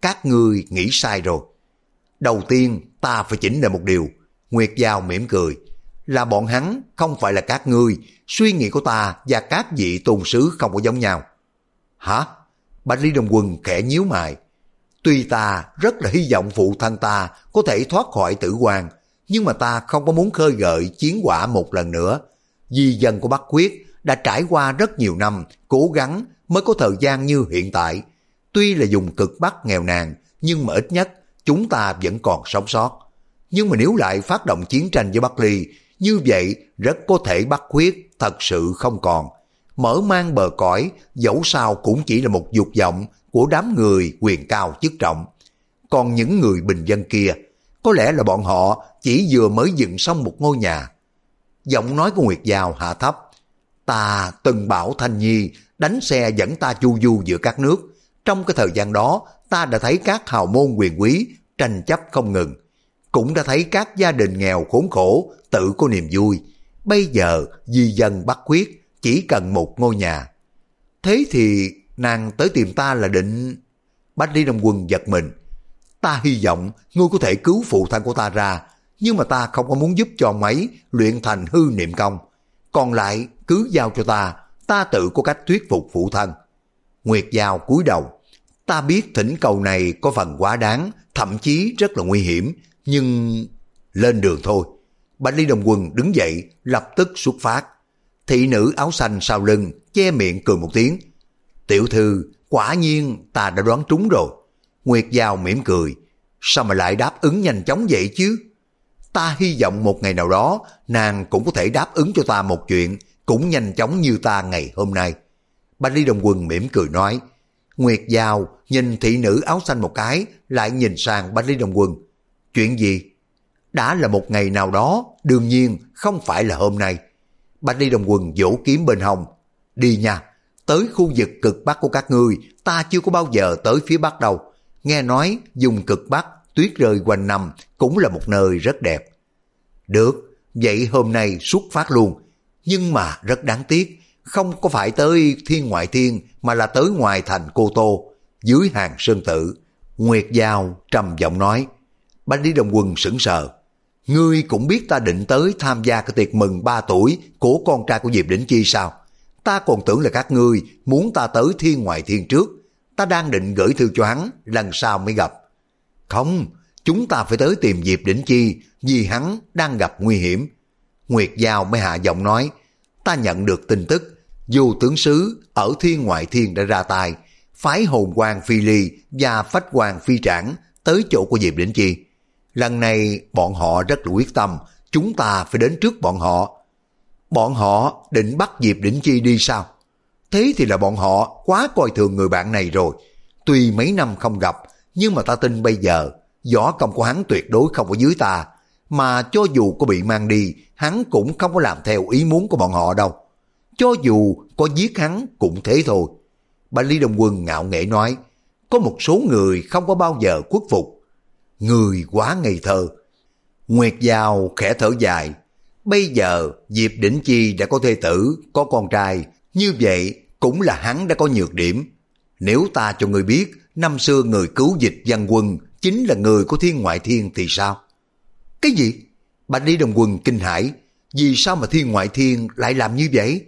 các ngươi nghĩ sai rồi. Đầu tiên ta phải chỉnh lại một điều. Nguyệt Giao mỉm cười. Là bọn hắn, không phải là các ngươi. Suy nghĩ của ta và các vị tôn sứ không có giống nhau. Hả? Bạch Lý Đông Quân khẽ nhíu mày. Tuy ta rất là hy vọng phụ thân ta có thể thoát khỏi tử quan, nhưng mà ta không có muốn khơi gợi chiến quả một lần nữa. Di dân của Bắc Quyết đã trải qua rất nhiều năm cố gắng mới có thời gian như hiện tại. Tuy là dùng cực Bắc nghèo nàn, nhưng mà ít nhất chúng ta vẫn còn sống sót. Nhưng mà nếu lại phát động chiến tranh với Bắc Ly, như vậy rất có thể Bắc Quyết thật sự không còn. Mở mang bờ cõi, dẫu sao cũng chỉ là một dục vọng của đám người quyền cao chức trọng. Còn những người bình dân kia, có lẽ là bọn họ chỉ vừa mới dựng xong một ngôi nhà. Giọng nói của Nguyệt Giao hạ thấp. Ta từng bảo Thanh Nhi đánh xe dẫn ta chu du giữa các nước. Trong cái thời gian đó, ta đã thấy các hào môn quyền quý tranh chấp không ngừng. Cũng đã thấy các gia đình nghèo khốn khổ tự có niềm vui. Bây giờ di dân Bắc Quyết chỉ cần một ngôi nhà. Thế thì nàng tới tìm ta là định... Bạch Lý Đông Quân giật mình. Ta hy vọng ngươi có thể cứu phụ thân của ta ra, nhưng mà ta không có muốn giúp cho ông ấy luyện thành hư niệm công. Còn lại cứ giao cho ta, ta tự có cách thuyết phục phụ thân. Nguyệt Giao cúi đầu. Ta biết thỉnh cầu này có phần quá đáng, thậm chí rất là nguy hiểm, nhưng... Lên đường thôi. Bạch Lý Đông Quân đứng dậy, lập tức xuất phát. Thị nữ áo xanh sau lưng, che miệng cười một tiếng. Tiểu thư, quả nhiên ta đã đoán trúng rồi. Nguyệt Giao mỉm cười. Sao mà lại đáp ứng nhanh chóng vậy chứ? Ta hy vọng một ngày nào đó, nàng cũng có thể đáp ứng cho ta một chuyện, cũng nhanh chóng như ta ngày hôm nay. Bạch Lý Đông Quân mỉm cười nói. Nguyệt Giao nhìn thị nữ áo xanh một cái, lại nhìn sang Bạch Lý Đông Quân. Chuyện gì? Đã là một ngày nào đó, đương nhiên không phải là hôm nay. Bạch Lý Đông Quân vỗ kiếm bên hông. Đi nha, tới khu vực cực Bắc của các ngươi, ta chưa có bao giờ tới phía Bắc đâu. Nghe nói dùng cực Bắc, tuyết rơi quanh năm cũng là một nơi rất đẹp. Được, vậy hôm nay xuất phát luôn. Nhưng mà rất đáng tiếc, không có phải tới Thiên Ngoại Thiên mà là tới ngoài thành Cô Tô, dưới hàng Sơn Tự. Nguyệt Giao trầm giọng nói. Bạch Lý Đông Quân sững sờ. Ngươi cũng biết ta định tới tham gia cái tiệc mừng ba tuổi của con trai của Diệp Đỉnh Chi sao? Ta còn tưởng là các ngươi muốn ta tới Thiên Ngoại Thiên trước. Ta đang định gửi thư cho hắn, lần sau mới gặp. Không, chúng ta phải tới tìm Diệp Đỉnh Chi vì hắn đang gặp nguy hiểm. Nguyệt Giao mới hạ giọng nói. Ta nhận được tin tức, Vô tướng sứ ở Thiên Ngoại Thiên đã ra tay, phái hồn quang phi ly và phách quang phi trảng tới chỗ của Diệp Đỉnh Chi. Lần này bọn họ rất là quyết tâm, chúng ta phải đến trước bọn họ. Bọn họ định bắt Diệp Đỉnh Chi đi sao? Thế thì là bọn họ quá coi thường người bạn này rồi. Tuy mấy năm không gặp, nhưng mà ta tin bây giờ, võ công của hắn tuyệt đối không có dưới ta. Mà cho dù có bị mang đi, hắn cũng không có làm theo ý muốn của bọn họ đâu. Cho dù có giết hắn cũng thế thôi. Bạch Lý Đông Quân ngạo nghễ nói, có một số người không có bao giờ khuất phục. Người quá ngây thơ. Nguyệt Giao khẽ thở dài. Bây giờ Diệp Đỉnh Chi đã có thê tử, có con trai, như vậy cũng là hắn đã có nhược điểm. Nếu ta cho người biết năm xưa người cứu dịch Văn Quân chính là người của Thiên Ngoại Thiên thì sao? Cái gì? Bạch Lý Đông Quân kinh hãi. Vì sao mà Thiên Ngoại Thiên lại làm như vậy?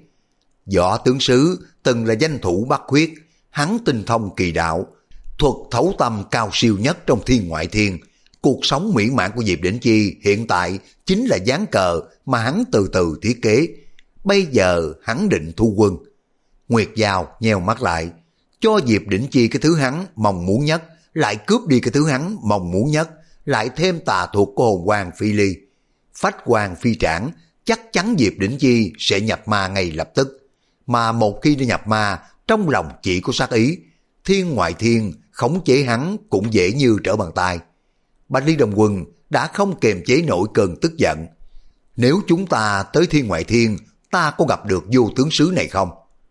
Võ tướng sứ từng là danh thủ Bắc Khuyết, hắn tinh thông kỳ đạo, thuật thấu tâm cao siêu nhất trong Thiên Ngoại Thiên. Cuộc sống mỹ mãn của Diệp Đỉnh Chi hiện tại chính là ván cờ mà hắn từ từ thiết kế. Bây giờ hắn định thu quân. Nguyệt Giao nheo mắt lại, cho Diệp Đỉnh Chi cái thứ hắn mong muốn nhất, lại cướp đi cái thứ hắn mong muốn nhất, lại thêm tà thuật của hồn quang phi ly, phách quang phi trảng, chắc chắn Diệp Đỉnh Chi sẽ nhập ma ngay lập tức. Mà một khi đã nhập ma, trong lòng chỉ có sát ý, Thiên Ngoại Thiên khống chế hắn cũng dễ như trở bàn tay. Bạch Lý Đông Quân đã không kiềm chế nổi cơn tức giận. Nếu chúng ta tới Thiên Ngoại Thiên, ta có gặp được Vô tướng sứ này không?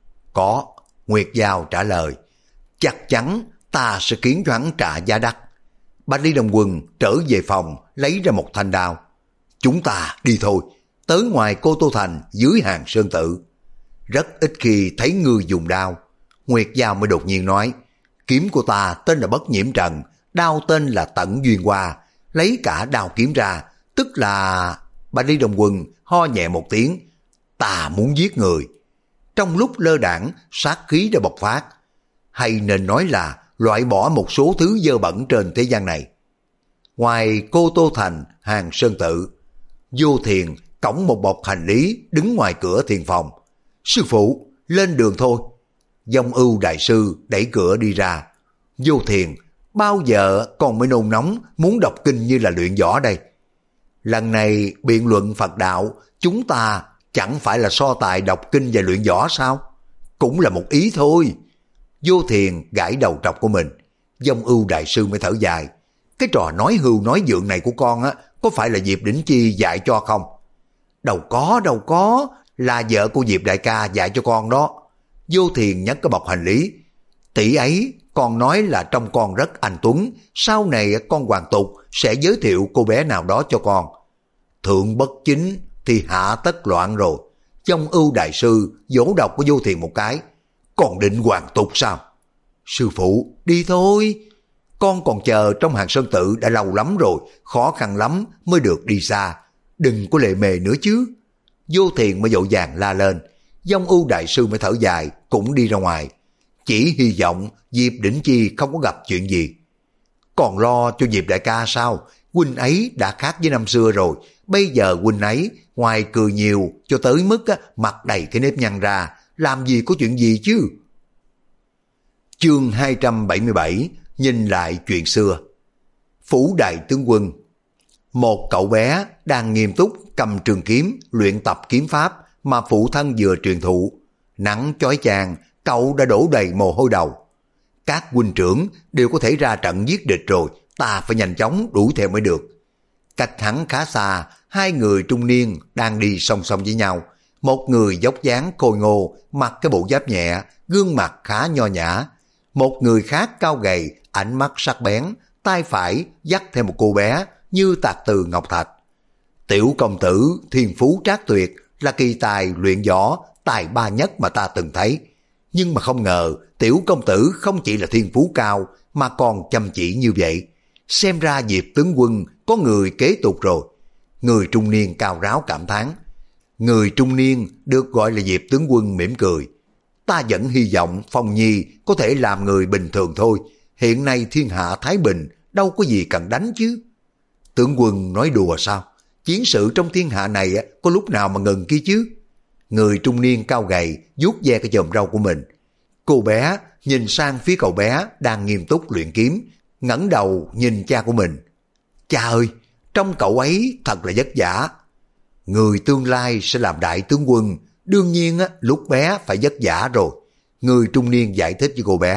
Có, Nguyệt Giao trả lời. Chắc chắn ta sẽ khiến cho hắn trả giá đắt. Bạch Lý Đông Quân trở về phòng, lấy ra một thanh đao. Chúng ta đi thôi, tới ngoài Cô Tô Thành dưới hàng Sơn Tự. Rất ít khi thấy ngươi dùng đao. Nguyệt Giao mới đột nhiên nói, kiếm của ta tên là Bất Nhiễm Trần, đao tên là Tận Duyên Hoa, lấy cả đao kiếm ra, tức là... Bạch Lý Đông Quân ho nhẹ một tiếng, ta muốn giết người. Trong lúc lơ đãng, sát khí đã bộc phát, hay nên nói là loại bỏ một số thứ dơ bẩn trên thế gian này. Ngoài Cô Tô Thành, Hàng Sơn Tự, Vô Thiền cõng một bọc hành lý đứng ngoài cửa thiền phòng. Sư phụ, lên đường thôi. Dông Ưu đại sư đẩy cửa đi ra. Vô Thiền, bao giờ còn mới nôn nóng muốn đọc kinh như là luyện võ đây? Lần này biện luận Phật đạo, chúng ta chẳng phải là so tài đọc kinh và luyện võ sao? Cũng là một ý thôi. Vô Thiền gãi đầu trọc của mình. Dông Ưu đại sư mới thở dài. Cái trò nói hưu nói vượng này của con á, có phải là Diệp Đỉnh Chi dạy cho không? Đâu có, đâu có, là vợ của Diệp đại ca dạy cho con đó. Vô Thiền nhấc cái bọc hành lý. Tỷ ấy, con nói là trong con rất anh tuấn, sau này con hoàn tục sẽ giới thiệu cô bé nào đó cho con. Thượng bất chính thì hạ tất loạn rồi. Dông Ưu đại sư vỗ đầu của Vô Thiền một cái. Còn định hoàn tục sao? Sư phụ, đi thôi. Con còn chờ trong Hàng Sơn Tự đã lâu lắm rồi, khó khăn lắm mới được đi xa. Đừng có lệ mề nữa chứ. Vô Thiền mới vội vàng la lên. Dông Ưu đại sư mới thở dài, cũng đi ra ngoài. Chỉ hy vọng Diệp Đỉnh Chi không có gặp chuyện gì. Còn lo cho Diệp đại ca sao? Huynh ấy đã khác với năm xưa rồi. Bây giờ huynh ấy ngoài cười nhiều cho tới mức á, mặt đầy cái nếp nhăn ra, làm gì có chuyện gì chứ? Chương hai trăm bảy mươi bảy, nhìn lại chuyện xưa. Phủ đại tướng quân. Một cậu bé đang nghiêm túc cầm trường kiếm luyện tập kiếm pháp mà phụ thân vừa truyền thụ. Nắng chói chang, cậu đã đổ đầy mồ hôi đầu. Các huynh trưởng đều có thể ra trận giết địch rồi, ta phải nhanh chóng đuổi theo mới được. Cách hắn khá xa, hai người trung niên đang đi song song với nhau. Một người dốc dáng khôi ngô, mặc cái bộ giáp nhẹ, gương mặt khá nho nhã. Một người khác cao gầy, ánh mắt sắc bén, tay phải dắt theo một cô bé như tạc từ ngọc thạch. Tiểu công tử thiên phú trác tuyệt, là kỳ tài luyện võ tài ba nhất mà ta từng thấy. Nhưng mà không ngờ tiểu công tử không chỉ là thiên phú cao mà còn chăm chỉ như vậy. Xem ra Diệp tướng quân có người kế tục rồi. Người trung niên cao ráo cảm thán. Người trung niên được gọi là Diệp tướng quân mỉm cười. Ta vẫn hy vọng Phong Nhi có thể làm người bình thường thôi. Hiện nay thiên hạ thái bình, đâu có gì cần đánh chứ. Tướng quân nói đùa sao? Chiến sự trong thiên hạ này có lúc nào mà ngừng kia chứ? Người trung niên cao gầy vuốt ve cái chòm râu của mình. Cô bé nhìn sang phía cậu bé đang nghiêm túc luyện kiếm, ngẩng đầu nhìn cha của mình. Cha ơi, trông cậu ấy thật là vất vả. Người tương lai sẽ làm đại tướng quân, đương nhiên á, lúc bé phải vất vả rồi. Người trung niên giải thích với cô bé.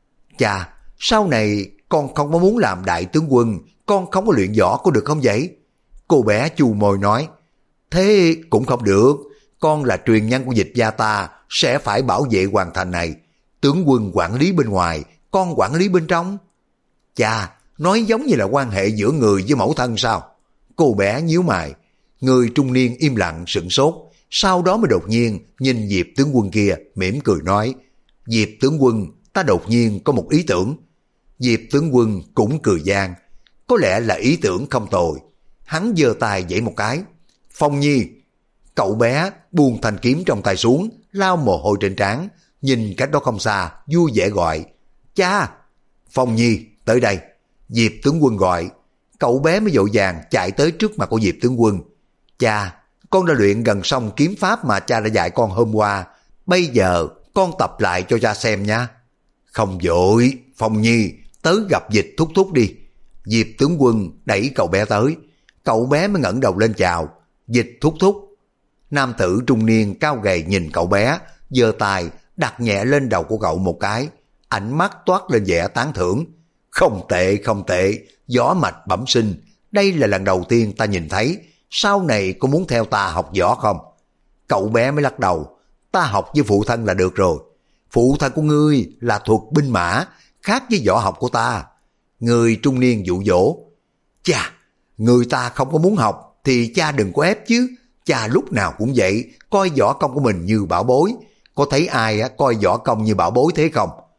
Cha, sau này con không có muốn làm đại tướng quân, con không có luyện võ có được không vậy? Cô bé chu môi nói. Thế cũng không được, con là truyền nhân của Dịch gia ta, sẽ phải bảo vệ hoàn thành này. Tướng quân quản lý bên ngoài, con quản lý bên trong. Cha, nói giống như là quan hệ giữa người với mẫu thân sao? Cô bé nhíu mày. Người trung niên im lặng sửng sốt, sau đó mới đột nhiên nhìn Diệp tướng quân kia mỉm cười nói. Diệp tướng quân, ta đột nhiên có một ý tưởng. Diệp tướng quân cũng cười gian. Có lẽ là ý tưởng không tồi. Hắn giơ tay giãy một cái. Phong Nhi. Cậu bé buông thanh kiếm trong tay xuống, lau mồ hôi trên trán, nhìn cách đó không xa, vui vẻ gọi. Cha! Phong Nhi, tới đây. Diệp tướng quân gọi. Cậu bé mới vội vàng chạy tới trước mặt của Diệp tướng quân. Cha, con đã luyện gần xong kiếm pháp mà cha đã dạy con hôm qua. Bây giờ con tập lại cho cha xem nha. Không vội, Phong Nhi, tới gặp Dịch thúc thúc đi. Diệp tướng quân đẩy cậu bé tới. Cậu bé mới ngẩng đầu lên chào. Dịch thúc thúc. Nam tử trung niên cao gầy nhìn cậu bé, giơ tay đặt nhẹ lên đầu của cậu một cái. Ánh mắt toát lên vẻ tán thưởng. Không tệ, không tệ, võ mạch bẩm sinh. Đây là lần đầu tiên ta nhìn thấy. Sau này có muốn theo ta học võ không? Cậu bé mới lắc đầu. Ta học với phụ thân là được rồi. Phụ thân của ngươi là thuật binh mã, khác với võ học của ta. Người trung niên dụ dỗ. Chà, người ta không có muốn học thì cha đừng có ép chứ. Cha lúc nào cũng vậy, coi võ công của mình như bảo bối. Có thấy ai coi võ công như bảo bối thế không?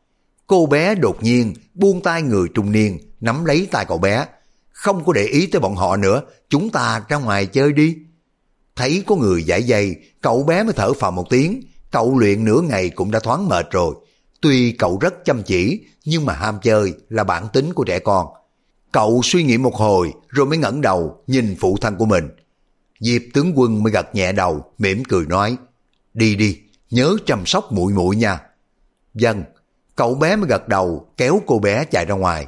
Cô bé đột nhiên buông tay người trung niên, nắm lấy tay cậu bé. Không có để ý tới bọn họ nữa, chúng ta ra ngoài chơi đi. Thấy có người giải dây, cậu bé mới thở phào một tiếng. Cậu luyện nửa ngày cũng đã thoáng mệt rồi. Tuy cậu rất chăm chỉ, nhưng mà ham chơi là bản tính của trẻ con. Cậu suy nghĩ một hồi rồi mới ngẩng đầu nhìn phụ thân của mình. Diệp tướng quân mới gật nhẹ đầu, mỉm cười nói, đi đi, nhớ chăm sóc muội muội nha. Vâng, cậu bé mới gật đầu kéo cô bé chạy ra ngoài.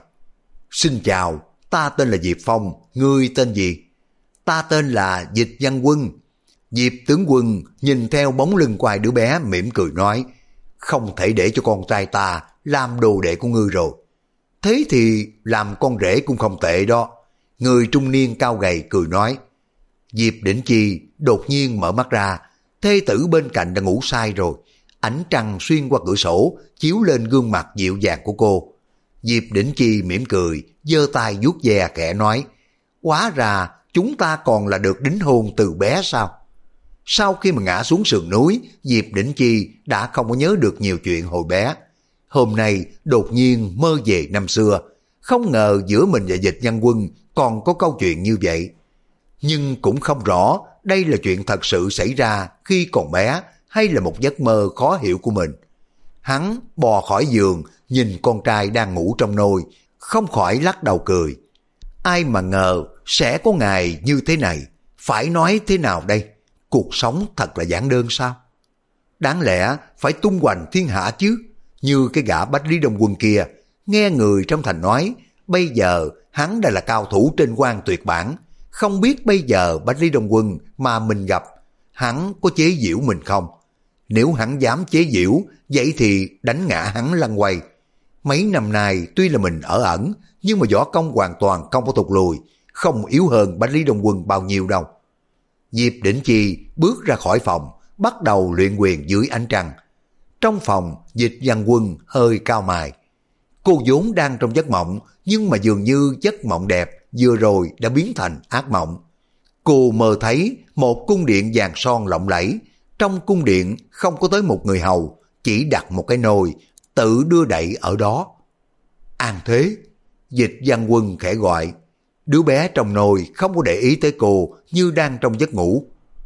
Xin chào, ta tên là Diệp Phong, ngươi tên gì? Ta tên là Dịch Văn Quân. Diệp tướng quân nhìn theo bóng lưng của hai đứa bé mỉm cười nói, không thể để cho con trai ta làm đồ đệ của ngươi rồi. Thế thì làm con rể cũng không tệ đó. Người trung niên cao gầy cười nói. Diệp Đỉnh Chi đột nhiên mở mắt ra, thê tử bên cạnh đã ngủ say rồi. Ánh trăng xuyên qua cửa sổ chiếu lên gương mặt dịu dàng của cô. Diệp Đỉnh Chi mỉm cười, giơ tay vuốt ve khẽ nói, hóa ra chúng ta còn là được đính hôn từ bé sao? Sau khi mà ngã xuống sườn núi, Diệp Đỉnh Chi đã không có nhớ được nhiều chuyện hồi bé. Hôm nay đột nhiên mơ về năm xưa, không ngờ giữa mình và Dịch Văn Quân còn có câu chuyện như vậy. Nhưng cũng không rõ đây là chuyện thật sự xảy ra khi còn bé hay là một giấc mơ khó hiểu của mình. Hắn bò khỏi giường, nhìn con trai đang ngủ trong nôi, không khỏi lắc đầu cười. Ai mà ngờ sẽ có ngày như thế này, phải nói thế nào đây? Cuộc sống thật là giản đơn sao? Đáng lẽ phải tung hoành thiên hạ chứ, như cái gã Bách Lý Đông Quân kia, nghe người trong thành nói, bây giờ hắn đã là cao thủ trên quan tuyệt bản, không biết bây giờ Bách Lý Đông Quân mà mình gặp, hắn có chế giễu mình không? Nếu hắn dám chế giễu, vậy thì đánh ngã hắn lăn quay. Mấy năm nay tuy là mình ở ẩn, nhưng mà võ công hoàn toàn không có tụt lùi, không yếu hơn Bách Lý Đông Quân bao nhiêu đâu. Diệp Đỉnh Chi bước ra khỏi phòng, bắt đầu luyện quyền dưới ánh trăng. Trong phòng, Dịch Văn Quân hơi cao mày. Cô vốn đang trong giấc mộng, nhưng mà dường như giấc mộng đẹp vừa rồi đã biến thành ác mộng. Cô mơ thấy một cung điện vàng son lộng lẫy, trong cung điện không có tới một người hầu, chỉ đặt một cái nồi, tự đưa đẩy ở đó. An Thế, Dịch Văn Quân khẽ gọi. Đứa bé trong nồi không có để ý tới cô như đang trong giấc ngủ.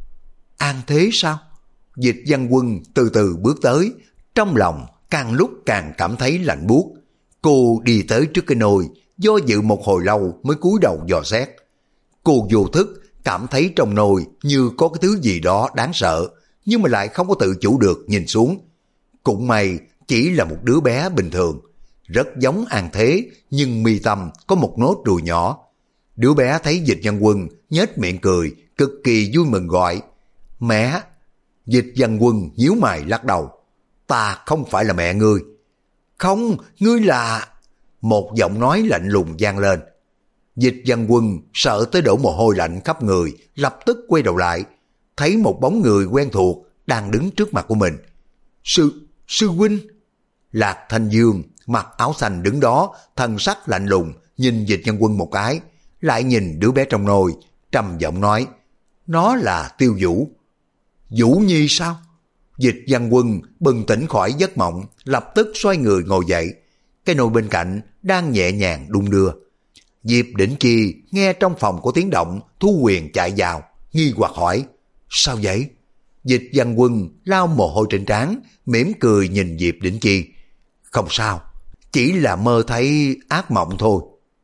An Thế sao? Dịch Văn Quân từ từ bước tới, trong lòng càng lúc càng cảm thấy lạnh buốt. Cô đi tới trước cái nồi, do dự một hồi lâu mới cúi đầu dò xét. Cô vô thức cảm thấy trong nồi như có cái thứ gì đó đáng sợ, nhưng mà lại không có tự chủ được nhìn xuống. Cũng may chỉ là một đứa bé bình thường, rất giống An Thế, nhưng mi tâm có một nốt ruồi nhỏ. Đứa bé thấy Dịch Văn Quân nhếch miệng cười, cực kỳ vui mừng gọi, mẹ. Dịch Văn Quân nhíu mày lắc đầu, ta không phải là mẹ ngươi. Không, ngươi là... Một giọng nói lạnh lùng vang lên. Dịch Văn Quân sợ tới đổ mồ hôi lạnh khắp người, lập tức quay đầu lại, thấy một bóng người quen thuộc đang đứng trước mặt của mình. Sư, sư huynh. Lạc Thanh Dương mặc áo xanh đứng đó, thần sắc lạnh lùng, nhìn Dịch Văn Quân một cái, lại nhìn đứa bé trong nồi, trầm giọng nói, nó là Tiêu Vũ. Vũ Nhi sao? Dịch Văn Quân bừng tỉnh khỏi giấc mộng, lập tức xoay người ngồi dậy. Cái nồi bên cạnh đang nhẹ nhàng đung đưa. Diệp Đỉnh Chi nghe trong phòng có tiếng động, Thu Huyền chạy vào, nghi hoặc hỏi, sao vậy? Dịch Văn Quân lau mồ hôi trên trán, mỉm cười nhìn Diệp Đỉnh Chi. Không sao, chỉ là mơ thấy ác mộng thôi.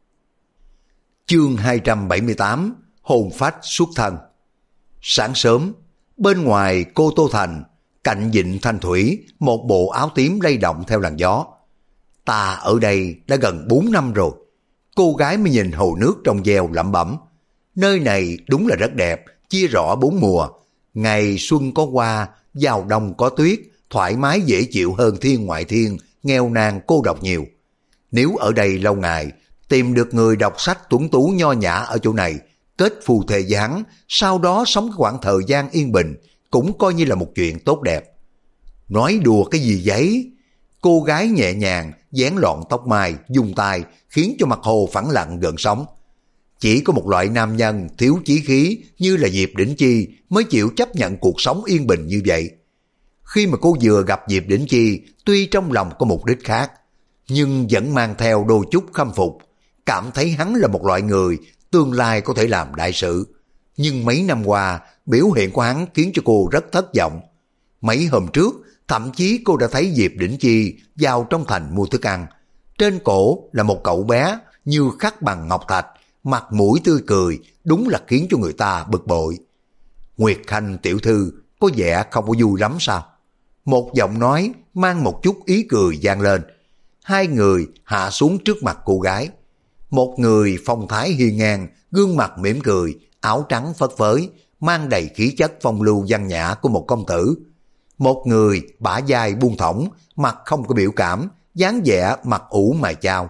Chương hai trăm bảy mươi tám, hồn phách xuất thân. Sáng sớm, bên ngoài Cô Tô Thành, cạnh vịnh Thanh Thủy, một bộ áo tím lay động theo làn gió. Ta ở đây đã gần bốn năm rồi. Cô gái mới nhìn hồ nước trong veo lẩm bẩm. Nơi này đúng là rất đẹp, chia rõ bốn mùa. Ngày xuân có hoa, vào đông có tuyết, thoải mái dễ chịu hơn thiên ngoại thiên, nghèo nàn cô độc nhiều. Nếu ở đây lâu ngày, tìm được người đọc sách tuấn tú nho nhã ở chỗ này, kết phù thề với hắn, sau đó sống khoảng thời gian yên bình, cũng coi như là một chuyện tốt đẹp. Nói đùa cái gì vậy? Cô gái nhẹ nhàng, dán lọn tóc mai, dùng tay, khiến cho mặt hồ phẳng lặng gợn sóng. Chỉ có một loại nam nhân thiếu chí khí như là Diệp Đỉnh Chi mới chịu chấp nhận cuộc sống yên bình như vậy. Khi mà cô vừa gặp Diệp Đỉnh Chi, tuy trong lòng có mục đích khác, nhưng vẫn mang theo đôi chút khâm phục, cảm thấy hắn là một loại người tương lai có thể làm đại sự. Nhưng mấy năm qua, biểu hiện của hắn khiến cho cô rất thất vọng. Mấy hôm trước, thậm chí cô đã thấy Diệp Đỉnh Chi vào trong thành mua thức ăn. Trên cổ là một cậu bé như khắc bằng ngọc thạch, mặt mũi tươi cười, đúng là khiến cho người ta bực bội. Nguyệt Khanh tiểu thư có vẻ không có vui lắm sao? Một giọng nói mang một chút ý cười vang lên. Hai người hạ xuống trước mặt cô gái. Một người phong thái hiên ngang, gương mặt mỉm cười, áo trắng phất phới, mang đầy khí chất phong lưu văn nhã của một công tử. Một người bả vai buông thõng, mặt không có biểu cảm, dáng vẻ mặt ủ mày chao.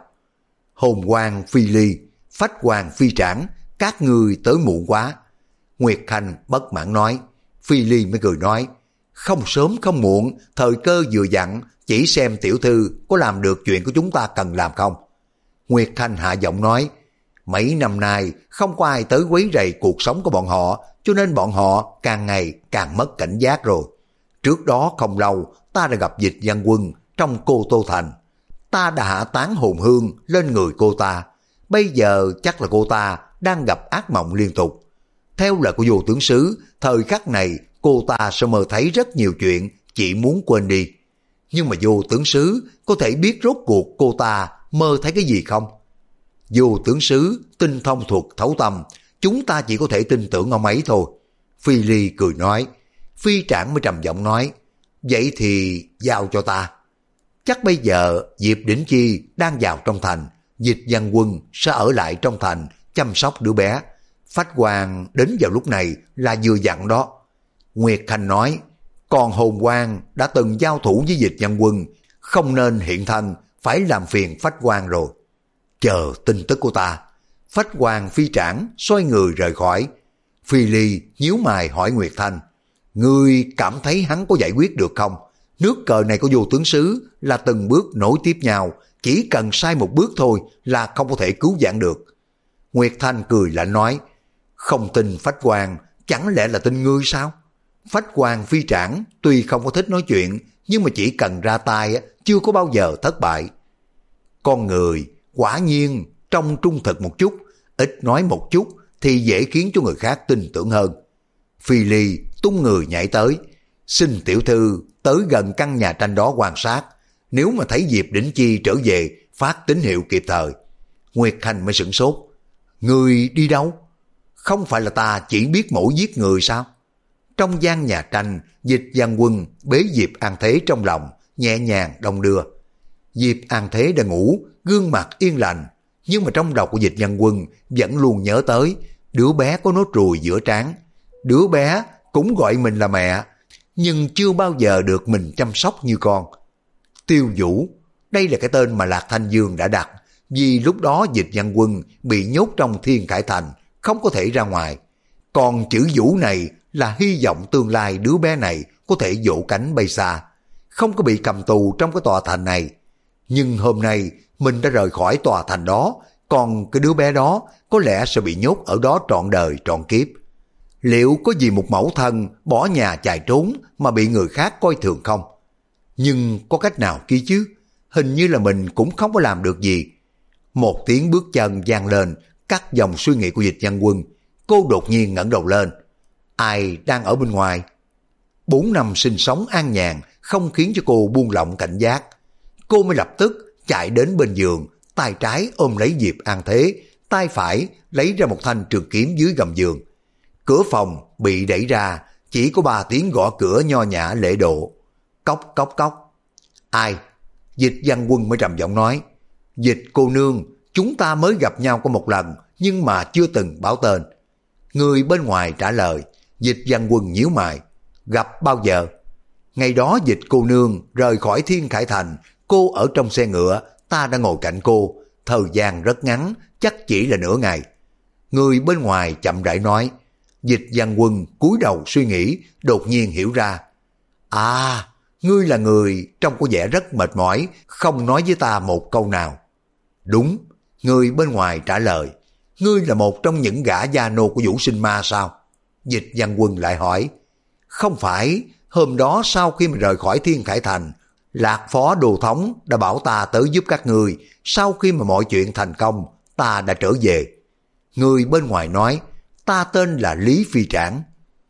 Hồn quang phi ly, phách hoàng phi trảng, các ngươi tới muộn quá. Nguyệt Khanh bất mãn nói. Phi ly mới cười nói, không sớm không muộn, thời cơ vừa dặn, chỉ xem tiểu thư có làm được chuyện của chúng ta cần làm không. Nguyệt Khanh hạ giọng nói, mấy năm nay không có ai tới quấy rầy cuộc sống của bọn họ, cho nên bọn họ càng ngày càng mất cảnh giác rồi. Trước đó không lâu, ta đã gặp Dịch Văn Quân trong Cô Tô Thành. Ta đã hạ tán hồn hương lên người cô ta. Bây giờ chắc là cô ta đang gặp ác mộng liên tục. Theo lời của Vô Tướng Sứ, thời khắc này cô ta sẽ mơ thấy rất nhiều chuyện, chỉ muốn quên đi. Nhưng mà Vô Tướng Sứ có thể biết rốt cuộc cô ta mơ thấy cái gì không? Vô Tướng Sứ tinh thông thuật thấu tâm, chúng ta chỉ có thể tin tưởng ông ấy thôi. Phi Ly cười nói. Phi Trảng mới trầm giọng nói, vậy thì giao cho ta. Chắc bây giờ Diệp Đỉnh Chi đang vào trong thành, Dịch Văn Quân sẽ ở lại trong thành chăm sóc đứa bé. Phách Hoàng đến vào lúc này là vừa dặn đó. Nguyệt Khanh nói, còn Hồn Quang đã từng giao thủ với Dịch Văn Quân, không nên hiện thân, phải làm phiền Phách Hoàng rồi. Chờ tin tức của ta. Phách Hoàng phi trảng xoay người rời khỏi. Phi Ly nhíu mày hỏi Nguyệt Thanh, ngươi cảm thấy hắn có giải quyết được không? Nước cờ này của Vô Tướng Sứ là từng bước nối tiếp nhau, chỉ cần sai một bước thôi là không có thể cứu vãn được. Nguyệt Thanh cười lạnh nói, không tin Phách Hoàng, chẳng lẽ là tin ngươi sao? Phách Hoàng phi trảng tuy không có thích nói chuyện, nhưng mà chỉ cần ra tay chưa có bao giờ thất bại. Con người quả nhiên trong trung thực một chút, ít nói một chút thì dễ khiến cho người khác tin tưởng hơn. Phi Ly tung người nhảy tới, xin tiểu thư tới gần căn nhà tranh đó quan sát, nếu mà thấy Diệp Đỉnh Chi trở về phát tín hiệu kịp thời. Nguyệt Khanh mới sửng sốt, người đi đâu? Không phải là ta chỉ biết mỗi giết người sao? Trong gian nhà tranh, Dịch Văn Quân bế Diệp An Thế trong lòng, nhẹ nhàng đong đưa. Diệp An Thế đang ngủ, gương mặt yên lành, nhưng mà trong đầu của Dịch Văn Quân vẫn luôn nhớ tới đứa bé có nốt ruồi giữa trán. Đứa bé cũng gọi mình là mẹ, nhưng chưa bao giờ được mình chăm sóc như con. Tiêu Vũ, đây là cái tên mà Lạc Thanh Dương đã đặt, vì lúc đó Dịch Văn Quân bị nhốt trong Thiên Khải Thành, không có thể ra ngoài. Còn chữ Vũ này là hy vọng tương lai đứa bé này có thể vỗ cánh bay xa, không có bị cầm tù trong cái tòa thành này. Nhưng hôm nay mình đã rời khỏi tòa thành đó, còn cái đứa bé đó có lẽ sẽ bị nhốt ở đó trọn đời trọn kiếp. Liệu có gì một mẫu thân bỏ nhà chạy trốn mà bị người khác coi thường không? Nhưng có cách nào kia chứ? Hình như là mình cũng không có làm được gì. Một tiếng bước chân vang lên, cắt dòng suy nghĩ của Dịch Văn Quân. Cô đột nhiên ngẩng đầu lên. Ai đang ở bên ngoài? Bốn năm sinh sống an nhàn không khiến cho cô buông lỏng cảnh giác. Cô mới lập tức chạy đến bên giường, tay trái ôm lấy Diệp An Thế, tay phải lấy ra một thanh trường kiếm dưới gầm giường. Cửa phòng bị đẩy ra, chỉ có ba tiếng gõ cửa nho nhã lễ độ. Cốc cốc cốc. Ai? Dịch Văn Quân mới trầm giọng nói. Dịch cô nương, chúng ta mới gặp nhau có một lần, nhưng mà chưa từng báo tên. Người bên ngoài trả lời. Dịch Văn Quân nhíu mày. Gặp bao giờ? Ngày đó Dịch cô nương rời khỏi Thiên Khải Thành, cô ở trong xe ngựa, ta đã ngồi cạnh cô. Thời gian rất ngắn, chắc chỉ là nửa ngày. Người bên ngoài chậm rãi nói. Dịch Văn Quân cúi đầu suy nghĩ, đột nhiên hiểu ra. À, ngươi là người trông có vẻ rất mệt mỏi, không nói với ta một câu nào. Đúng, người bên ngoài trả lời. Ngươi là một trong những gã gia nô của Vũ Sinh Ma sao? Dịch Văn Quân lại hỏi. Không phải, hôm đó sau khi mà rời khỏi Thiên Khải Thành, Lạc Phó Đồ Thống đã bảo ta tới giúp các ngươi, sau khi mà mọi chuyện thành công, ta đã trở về. Người bên ngoài nói, ta tên là Lý Phi Trảng.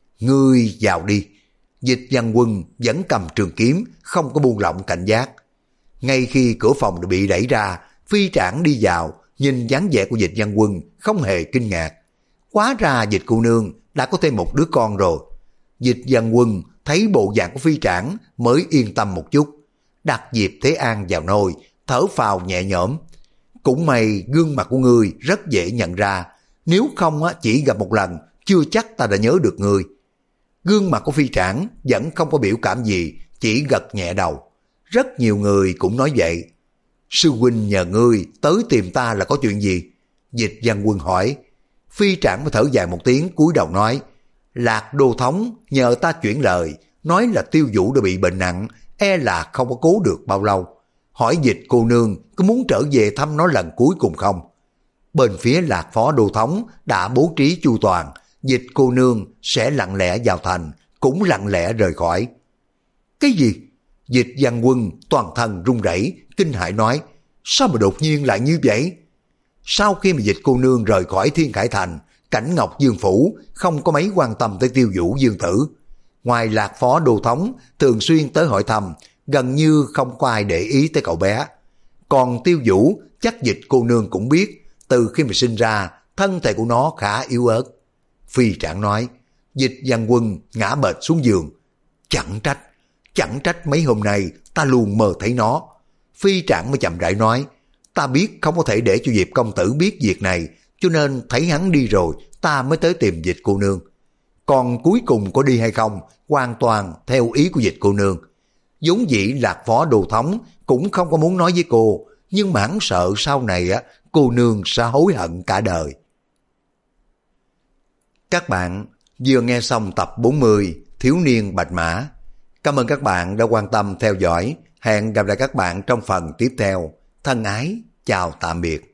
Ngươi vào đi. Dịch Văn Quân vẫn cầm trường kiếm, không có buông lỏng cảnh giác. Ngay khi cửa phòng bị đẩy ra, Phi Trảng đi vào, nhìn dáng vẻ của Dịch Văn Quân, không hề kinh ngạc. Quá ra Dịch cô nương đã có thêm một đứa con rồi. Dịch Văn Quân thấy bộ dạng của Phi Trảng mới yên tâm một chút, đặt Diệp Thế An vào nôi, thở phào nhẹ nhõm. Cũng may gương mặt của ngươi rất dễ nhận ra, nếu không chỉ gặp một lần, chưa chắc ta đã nhớ được ngươi. Gương mặt của Phi Trảng vẫn không có biểu cảm gì, chỉ gật nhẹ đầu. Rất nhiều người cũng nói vậy. Sư huynh nhờ ngươi tới tìm ta là có chuyện gì? Dịch Văn Quân hỏi. Phi Trảng mới thở dài một tiếng, cúi đầu nói, Lạc Đô Thống nhờ ta chuyển lời, nói là Tiêu Vũ đã bị bệnh nặng, e là không có cứu được bao lâu. Hỏi Dịch cô nương có muốn trở về thăm nó lần cuối cùng không? Bên phía Lạc Phó Đô Thống đã bố trí chu toàn, Dịch cô nương sẽ lặng lẽ vào thành, cũng lặng lẽ rời khỏi. Cái gì? Dịch Văn Quân toàn thân run rẩy, kinh hãi nói, sao mà đột nhiên lại như vậy? Sau khi mà Dịch cô nương rời khỏi Thiên Khải Thành, Cảnh Ngọc Dương Phủ không có mấy quan tâm tới Tiêu Vũ Dương Tử. Ngoài Lạc Phó Đô Thống thường xuyên tới hỏi thăm, gần như không có ai để ý tới cậu bé. Còn Tiêu Vũ chắc Dịch cô nương cũng biết, từ khi mà sinh ra, thân thể của nó khá yếu ớt. Phi Trảng nói. Dịch Văn Quân ngã bệt xuống giường. Chẳng trách, chẳng trách mấy hôm nay ta luôn mơ thấy nó. Phi Trảng mới chậm rãi nói, ta biết không có thể để cho Diệp công tử biết việc này, cho nên thấy hắn đi rồi, ta mới tới tìm Dịch cô nương. Còn cuối cùng có đi hay không, hoàn toàn theo ý của Dịch cô nương. Vốn dĩ Lạc Phó Đồ Thống cũng không có muốn nói với cô, nhưng mà hắn sợ sau này á cô nương sẽ hối hận cả đời. Các bạn vừa nghe xong tập bốn mươi Thiếu niên Bạch Mã. Cảm ơn các bạn đã quan tâm theo dõi. Hẹn gặp lại các bạn trong phần tiếp theo. Thân ái, chào tạm biệt.